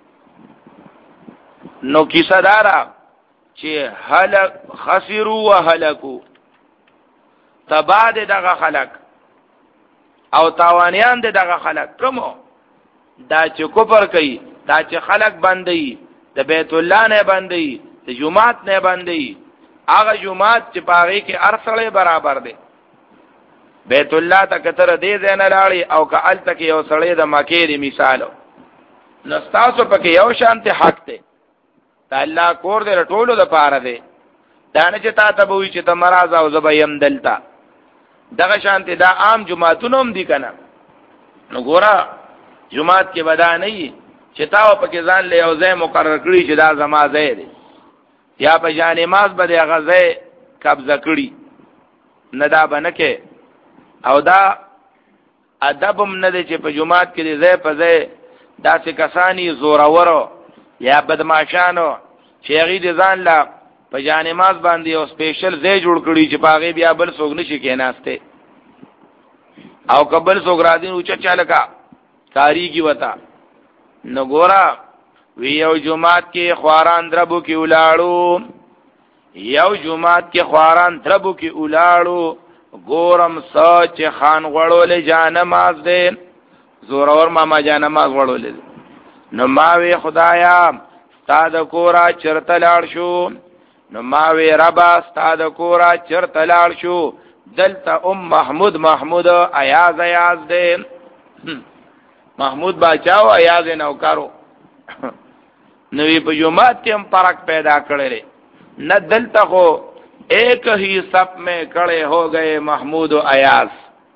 نو کیسه دارا چې هلک خسروا وهلكوا تباد دغه خلق او تاوانیان دغه خلق کومو دا چې کفر کوي دا چې خلق بندي د بیت الله نه بندي د جمعات نه بندي هغه جمعات چې پاره کې ارسله برابر دي بیت الله ته کتر دې زنه لاړي او که ال تک یو سړی د مکه دی مثالو نستاسو پکې یو شانته حق ته دا الله کور دې ټولو د پاره دی دا نه چې تا ته وی چې ته مرز او زبیم دلتا دغه شانته دا عام جمعتونو هم دي کنه نو ګورا جمعات کې ودا نه چې تا په کې ځان له یو ځای مقرر کړی چې دا زما ځای دی یا په جان نماز به هغه ځای قبضه کړی نه دا بنکه او دا ادبم نه دی چې په جمعات کې ځای په ځای داسې کسانی زورورو یا بدمعشانو چې هغه دي ځان لا په جان نماز باندې او سپیشل ځای جوړ کړی چې پاغه بیا بل څوک نشي کېناسته او قبل څوک را دي او چې چالکا تاریخي وتا نو ګورا وی یو جمعات کې خواران دربو کې ولاړو یو جمعات کې خواران دربو کې ولاړو ګورم سوچ خان غړول جان نماز دې زورور ماما جان نماز غړول نو ما وی خدایا ستاد کورا چرته لاړ شو نو ما وی ربا ستاد کورا چرته لاړ شو دلته ام محمود محمود ایاز ایاز دې محمود باچاو ایاز نوکارو نوې په جمعات کې هم فرق پیدا کړل نه دلته خو ایک ہی صف میں کڑے ہو گئے محمود و ایاز.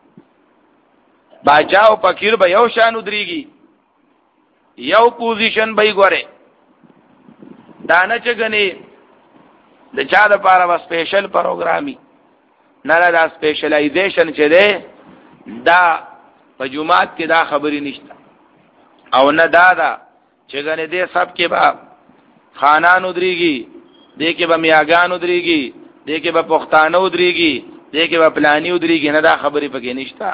باچا او فقیر به یو شان ودریږي، یو پوزیشن به ګوره. دا نه چې غني د چا د پاره وا سپیشل پروګرامي، نه نه دا سپیشلایزیشن چې ده دا په جمعات کې دا خبرې نشته. او نه دا دا چې غني دې سب کې با خانان ودریږي، دې کې به میاګان ودریږي، دې کې به پښتانه ودریږي، دې کې به پلاني ودریږي، نه دا خبرې پکې نشته.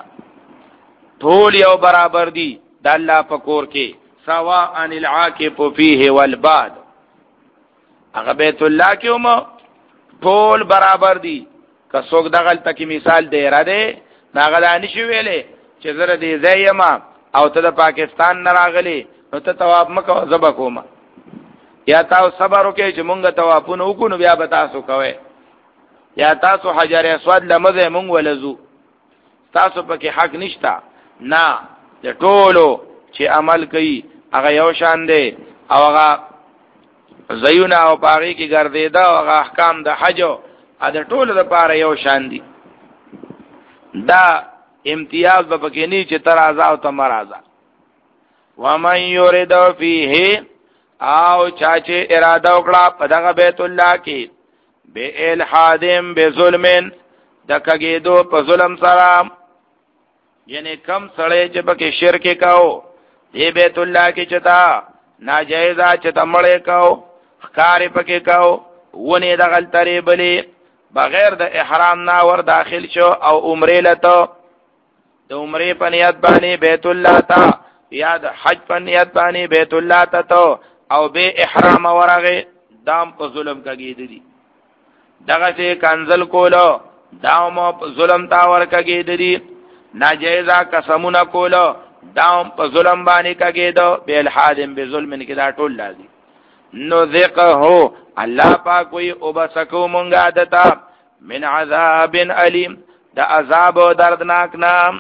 ټول یو برابر دي د الله په کور کې. سواء العاکف فیه والباد، هغه بیت الله کې هم ټول برابر دي. که څوک دغه تکي مثال دی را دی هغه دانی شي ویلې چې زره دې زېما او ته د پاکستان نه راغلی نو ته تواب مکو زبا کوما، یا تاسو صبر وکړئ چې مونږ توافونه وکړو بیا به تاسو کوئ، یا تاسو حجر اسود لمزه مونږ ولزو، تاسو پکې حق نشتا. نه، د ټولو چې عمل کوي هغه یو شان دی او هغه زیونه او پاغي کې ګرځیدا او هغه احکام د حج او د ټولو لپاره یو شان دي. دا امتیاز به پکې نه چې ترازا او تمرازا. ومن یرید فیه، او چا چې اراده وکړه په دغه بیت الله کې به الحادم به ظلمن د کګېدو په ظلم سره، یعنی کم سړی چې پکې شرک کاو دې بیت الله کې چتا ناجایز چتا مړې کاو ښکارې پکې کاو ونی د غلطرې بلې بغیر د احرام نه ور داخل شو او عمرې لته د عمرې په نیت باندې بیت الله ته یا د حج په نیت باندې بیت الله ته او به احرام ورغه دام په ظلم کېږي. دغه چې کنزل کولو داوم په ظلم تا ور کېږي، ناجیزه قسمونه کولو داوم په ظلم باندې کېږي. به الحادم به ظلم کې دا ټول لازم. نو ذقه الله پاک کوئی او بسکو مونږه دتا من عذاب علیم، دا عذاب دردناک نام.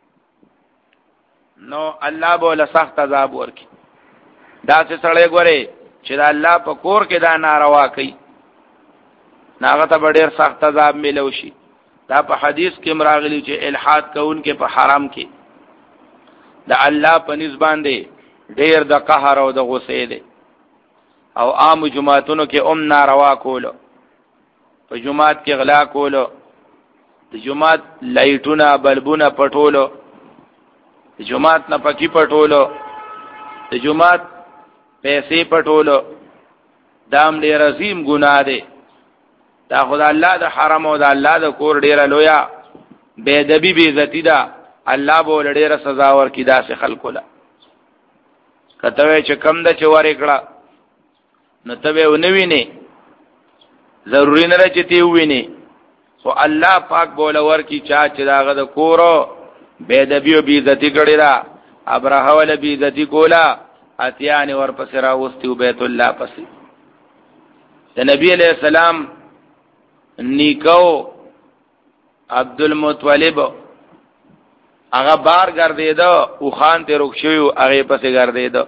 نو الله بوله سخت عذاب ورکی. دا څه سړی ګوره چې دا الله په کور کې دا ناروا کوي ناغه ته ډېر سخت عذاب ملو شي. دا په حدیث کې مراغلی چې الحاد کون کې په حرام کې دا الله په نسبان دی ډېر د قهر او د غصې دی. او عام جماعتونو کې ام ناروا کولو، په جماعت کې غلا کولو، د جماعت لایټونه بلبونه پټولو، د جماعت نه پکی پټولو، د جماعت پیسې پټولو، دام ډیر عظیم ګناه دی. دا خدای الله د حرم او د الله د کور ډیره لویا بے ادبی بے عزتی دا. الله به ډیره سزا ورکړي داسې خلکو له. کته چې کم د چوارې کړه نو ته به ونوینه، ضروری نه چې تی ویني، خو الله پاک بوله ورکی چا چې داغه د کورو بے ادبی او بے عزتی کړي را ابراهه ول بے عزتی کولا اتیان ور پس را وستو بیت الله پسې. د نبی علیہ السلام نیکو عبد المطلب هغه بار ګرځیدو او خان ته رخ شو هغه پسې ګرځیدو.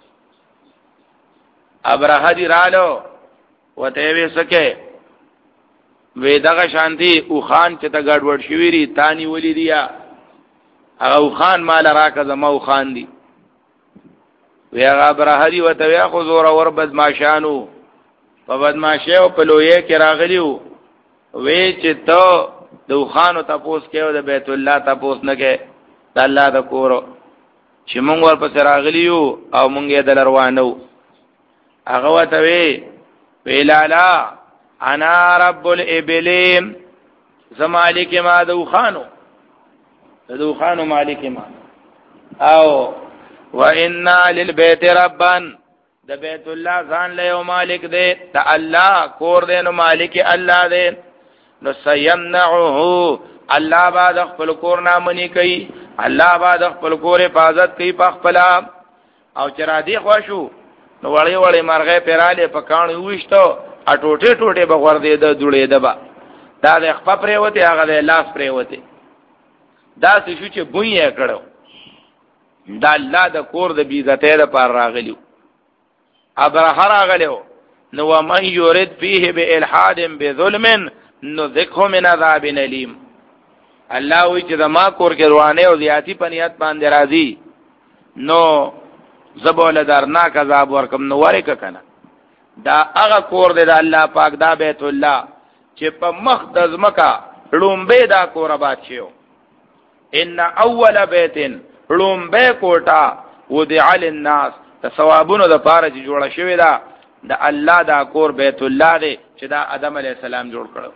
ابراهه دی رالو وته وې سکه وې دغه شانتی او خان چې ته ګډوډ شوی ری تانی ولی دیا هغه خان مال راکه زما او خان دی. وی هغه ابراهه دی وته وې خو زور اور بدمعشانو په بدمعشه او په لوی کې راغلیو. وې چې ته د خانو تاسو کې د بیت الله تاسو نه کې د الله د کورو چې مونږ ور پس راغلیو او مونږ یې د لروانو. هغه وته وی ویلالا انا رب الابلیم، زمالک ما دو خانو دو خانو مالک ما، او وإنا للبيت ربا، د بیت الله ځان له یو مالک دی، ته الله کور دی نو مالک الله دی. نو سيمنعه، الله بعد خپل کور نامنی کوي، الله بعد خپل کور حفاظت کوي په خپل. او چر دی خوشو نو وړي وړي مرغې پیراله په کانو وښتو اټوټه ټوټه بغور دی د جوړې دبا دا د خپل پرې وته هغه د لاس پرې وته دا څه شو چې بوې کړو. دا الله د کور د بیزته د پر راغلیو ابره راغلیو. نو من یرید فیه بالحاد بظلم نو ذکو من عذاب علیم. الله وی چې زما کور کې روانه او زیاتی پنیات باندې راځي نو زبول درناک عذاب ورکم نو ورک کنه. دا هغه کور دی د الله پاک، دا بیت الله چې په مخ د ځمکه لومبه دا کور آباد شو. ان اول بیت لومبه کوټه ودع للناس د ثوابونو د پاره چې جوړه شوې ده د الله دا کور بیت الله دی چې دا آدم علی السلام جوړ کړو.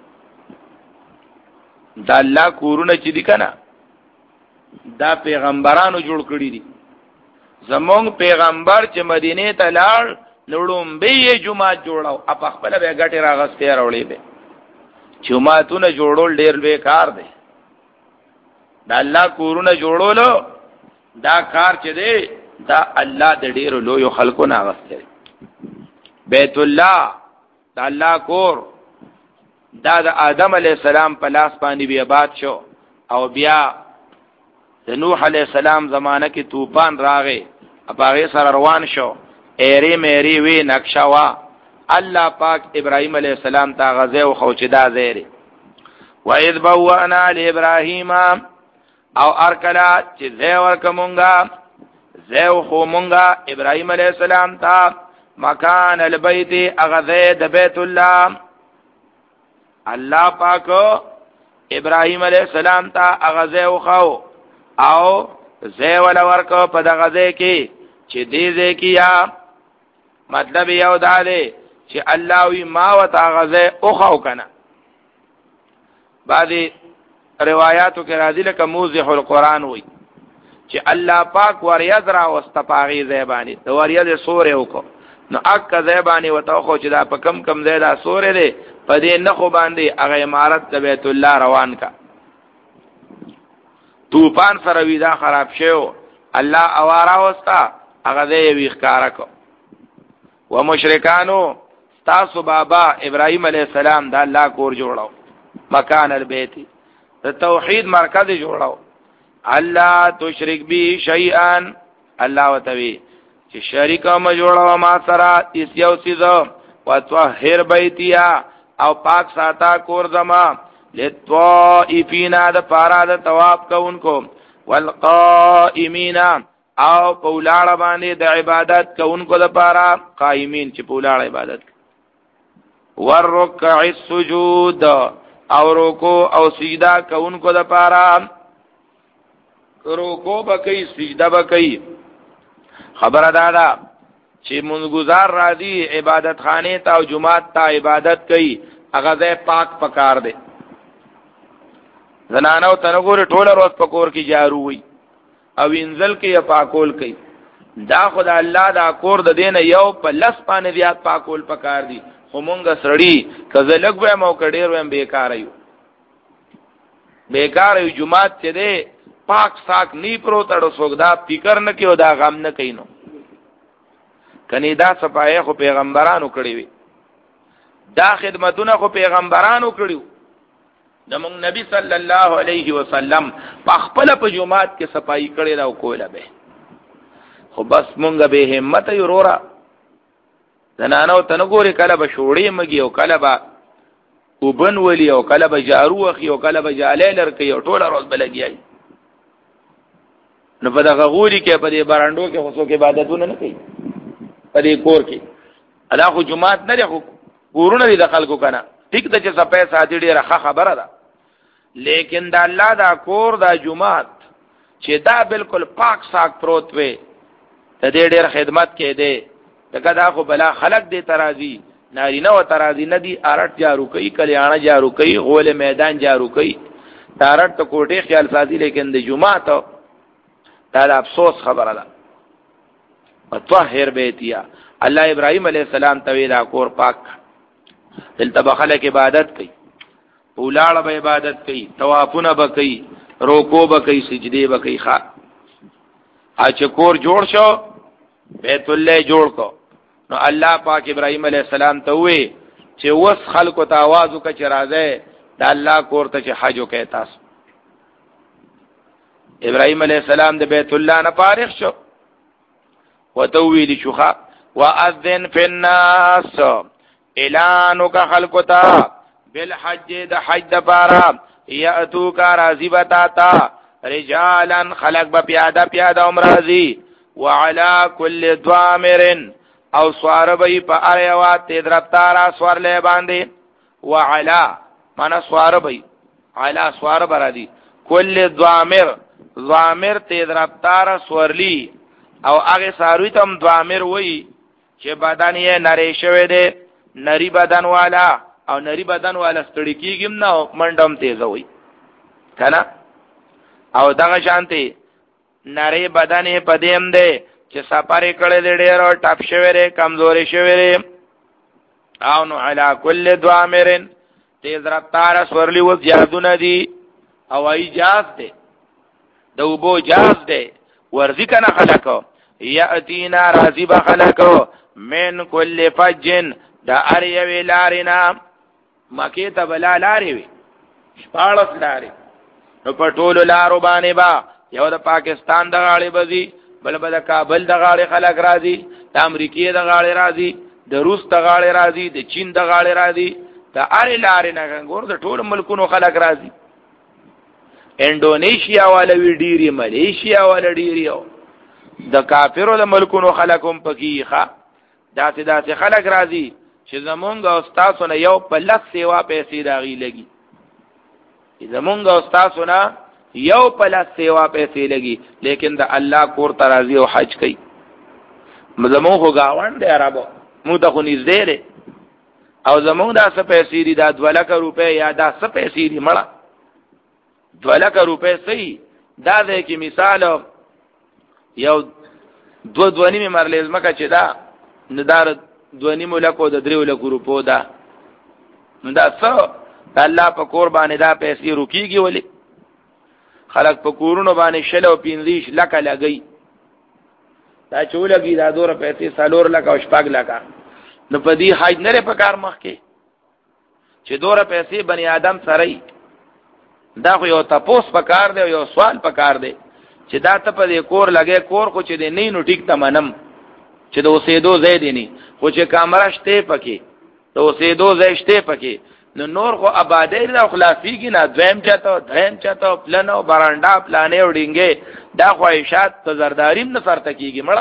دا الله کورونه چې دي کنه دا پیغمبرانو جوړ کړی دي. زمونږ پیغمبر چې مدینه ته لاړ نړم به جمعه جوړاو اپ خپل به غټي راغستې راولې به جمعهونه جوړول ډیر به کار دی. دا الله کورونه جوړولو دا کار چې دی دا الله د ډیرو لوی خلکو نه غستې. بیت الله دا الله کور دا د آدم علی السلام په لاس باندې بیا آباد شو او بیا د نوح علی السلام زمانہ کې طوفان راغی هغه سره روان شو ایری میری وی نقشه وا الله پاک ابراهیم علیہ السلام تا غزه او خوچدا زیری و اذ بوانا لابراهیم او ارکلا چې زه ورکمونګه زه خو مونګه ابراهیم علیہ السلام تا مکان البیت اغذ د بیت الله. الله پاک ابراهیم علیہ السلام تا اغذ او خو او زه ول ورکو په دغه ځای کې چې دې ځای کې یا مطلب یو دا دی چې الله وی ما وتا غزه او خو کنه. بعضی روایتو کې راځي لکه موضح القرآن وی چې الله پاک وریاض را واستپاغي زبانی د وریاض سورې وکړو نو اک زبانی وتا خو چې دا په کم کم ځای دا سورې دی په دې نه خو باندې هغه امارت د بیت الله روان کا. طوفان سره ویدا خراب شو الله اوارا وستا هغه دې وی ښکارا کو و مشرکانو تاسو بابا ابراهيم عليه السلام دا الله کور جوړاو مکان البيت د توحید مرکز جوړاو. الله تشرک بی شیئا الله وتوی چې شریک ما جوړاو ما سره اس یو سیزو وتطهر بیتیا او پاک ساتا کور زما للطائفین د پارا د طواف کوونکو والقائمین او پولاړه باندې د عبادت کوونکو د پارا قائمین چې پولاړه عبادت ورکع السجود او رکوع او سجدا کوونکو د پارا رکوع بکئی سجدا بکئی. خبره دادا چې منګزار راځي عبادت خانه ته او جمعات ته عبادت کوي هغه ځای پاک پکار دی. زنانو تنګور ټوله روز پکور کی جارو وي او انزل کې یا پاکول کوي. دا خدای الله دا کور د دینه یو په لس باندې زیات پاکول پکار دي. خو مونږه سړی کزه لګ وې مو کډیر وې بیکار یو بیکار یو جمعات چې ده پاک ساک نی پرو تړو سوګدا فکر نه کیو دا غم نه کینو کني دا صفای خو پیغمبرانو کړی وي دا خدمتونه خو پیغمبرانو کړیو. د مونږ نبی صلی الله علیه وسلم په خپل په جمعات کې صفای کړی دا کوله به خو بس مونږ به همت یو رورا زنانو تنګوري کله به شوړې مګي او کله به وبن ولي او کله به جارو اخي او کله به جاللر کوي او ټوله روز بلګي. نو په دغه غوري کې په دې برانډو کې خصوص عبادتونه نه کوي په دې کور کې ادا خو جمعات نه لري خو کورونه دي د خلکو کنه ټیک ته چې صفه ساتي ډیره ښه خبره ده. لیکن دا الله دا کور دا جمعات چې دا بالکل پاک ساک پروت وي ته دې ډېر خدمت کې دی. دغه دا خو بلا خلق دې ترازی نارینه و ترازی نه دي ارټ جارو کوي کلیاڼه جارو کوي غول میدان جارو کوي تارټ ته کوټه خیال ساتي. لیکن د جمعات دا, دا افسوس خبره ده. طاهر بیتیا الله ابراهیم علیہ السلام تویلا کور پاک دلته بخلک عبادت کوي اولاړه به عبادت کوي طوافونه به کوي رکوع به کوي سجدي به کوي. ښا اچ کور جوړ شو بیت الله جوړ کو نو الله پاک ابراهیم علیہ السلام ته وی چې وس خلکو ته आवाज وکړه چې راځي د الله کور ته چې حج وکړي تاسو. ابراهیم علیہ السلام د بیت الله نه فارغ شو وتویل شوخه واذن فی الناس اعلانو کا خلقتا بالحج د حج د پارا یاتو کا راضی بتا تا رجالن خلق با پیاده پیاده امرازی وعلى كل ضامر او سوار بی پا اریوات تید رفتارا سوار لے باندے وعلا مانا سوار بی علا سوار برا دی کل ضامر ضامر تید رفتارا سوار لی او اغی ساروی تم ضامر وی چه بدن یې نری شوی دی نری بدن والا او نری بدن والا ستړي کیږم نه منډم تیز وي کنه او دغه شانتي نری بدن یې پدیم دی چې سفر کړي دی ډېر او ټاپ شوی دی کمزوري شوی دی او نو علا کل ضامر تیز رفتار سورلی و زیادونه دی او ایجاز دی د وبو جاز دی ورزی کنه خلقو یاتینا راضی بخلقو من کل فجن دا اریوی لارینا مکی تا بلا لاری وی شپاڑس لاری نو پر طولو لارو بانی با یو دا پاکستان دا غاڑی بزی بل با دا کابل دا غاڑی خلق رازی دا امریکی دا غاڑی رازی دا روس دا غاڑی رازی دا چین دا غاڑی رازی دا اری لارینا کنگور دا طول ملکونو خلق رازی انڈونیشیا والا وی ڈیری ملیشیا والا ڈیری ہو دا کافرو دا ملکونو خلقم پکی خوا داسې داسې خلک راځي چې زمونږ او تاسو نه یو په لس سیوا پیسې راغی لګي زمونږ او تاسو نه یو په لس سیوا پیسې لګي لیکن د الله کور ته راځي او حج کوي زمونږ خو گاوند دی عربو موږ ته خو نږدې دی او زمونږ دا څه پیسې دي دا دوه لکه روپۍ یا دا څه پیسې دي مړه دوه لکه روپۍ صحیح دا دی کې مثال یو دو دوه نیمې مرلې ځمکه چې دا ندار دونی ملکو د دریو لکو روپو دا نو دا څو الله په کور باندې دا پیسې روکیږي ولی خلک په کورونو باندې شل او پنځه لکه لګي دا چولګي دا دور پیسې سالور لکه او شپږ لکه نو په دې حج نه په کار مخ کې چې دور پیسې بنی آدم سره دا خو یو تاسو په کار دی یو سوال په کار دی چې دا ته په کور لګي کور خو چې نه نو ټیک تمنم چې د اوسېدو ځای دی نه خو چې کامره شته پکې د اوسېدو ځای شته پکې نو نور خو آبادی دا خلاصيږي نه دویم چاته دریم چاته پلانو برانډا پلانې وډینګې دا خواهشات ته زرداریم نه فرته کیږي مړه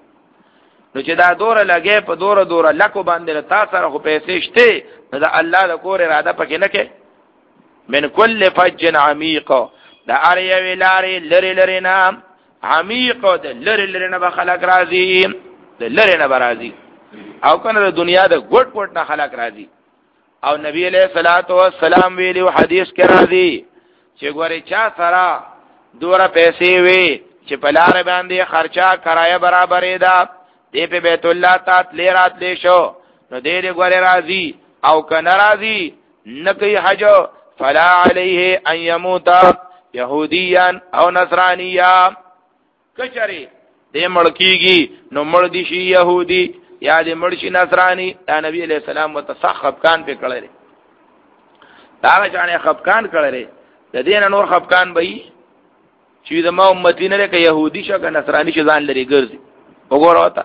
نو چې دا دوره لګې په دوره دوره لکو باندې تا سره خو پیسې شته نو دا الله د کور اراده پکې نه کې من کل فج عمیق دا اړې ویلارې لری لری نام عمیق د لری لری نه خلق راځي لری نه برازي او کنه د دنیا د ګټ ګټ نه خلق راځي او نبی علیہ الصلوۃ والسلام ویلو حدیث کې راځي چې ګوره چا سره دوره پیسې وي چې په لار باندې خرچا کرایه برابرې ده دې په بیت الله ته لیرات لې شو نو دې دې ګوره راځي او کنه راځي نکي حج فلا علیه ان يموت يهوديا او نصرانيا کچري دې مړکیږي نو مړ دي شي يهودي یا دې مړ شي نصراني دا نبی عليه السلام متصخب کان په کړه دا ځانه خفقان کړه د دین نور خفقان به چې د ما امتی نه کې يهودي شګه نصراني شزان لري ګرځي وګوره وتا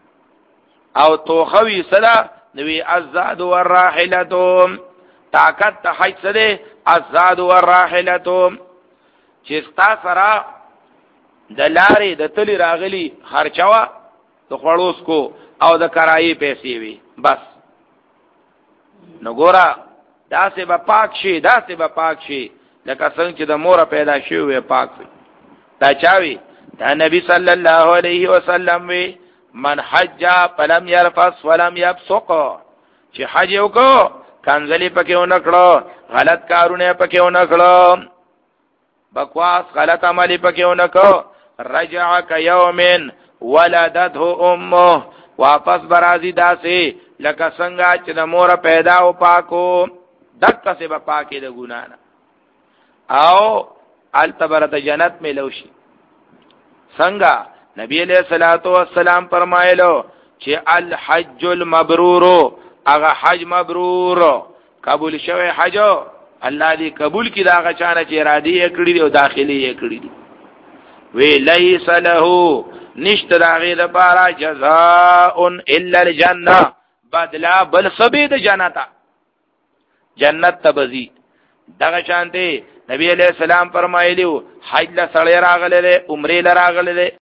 او توخوي صدا نوی الزاد والراحلتهم طاقت حج سده الزاد والراحلتهم چې ستا سره د لارې د تلی راغلی خرچوا د خړوس کو او د کرایې پیسې وي بس نو ګورا دا سه به پاک شي دا سه به پاک شي لکه څنګه چې د مور پیدا شوی وي پاک وي دا چاوي دا نبی صلی الله علیه وسلم وی من حج فلم يرفث ولم يفسق چې حج وکړو کنځلې پکې ونکړو غلط کارونه پکې ونکړو بکواس غلط عملی پکې ونکړو رجع كيوم ولدته امه واپس برازي داسې لکه څنګه چې د مور پیدا او پاکو دغه څه به پاکي د ګنا نه او التبرت جنت میں لوشي څنګه نبی علیہ الصلوۃ والسلام فرمایلو چې الحج المبرور هغه حج مبرور قبول شوی حج الله دې قبول کړي دا هغه چانه چې ارادي یې کړی دی او داخلي یې کړی دی وی لیس له نشت دا غیر بارا جزاء الا الجنه بدلا بل سبید جنتا جنت تبزی دغه شانته نبی علیہ السلام فرمایلیو حج له سړی راغله عمره له راغله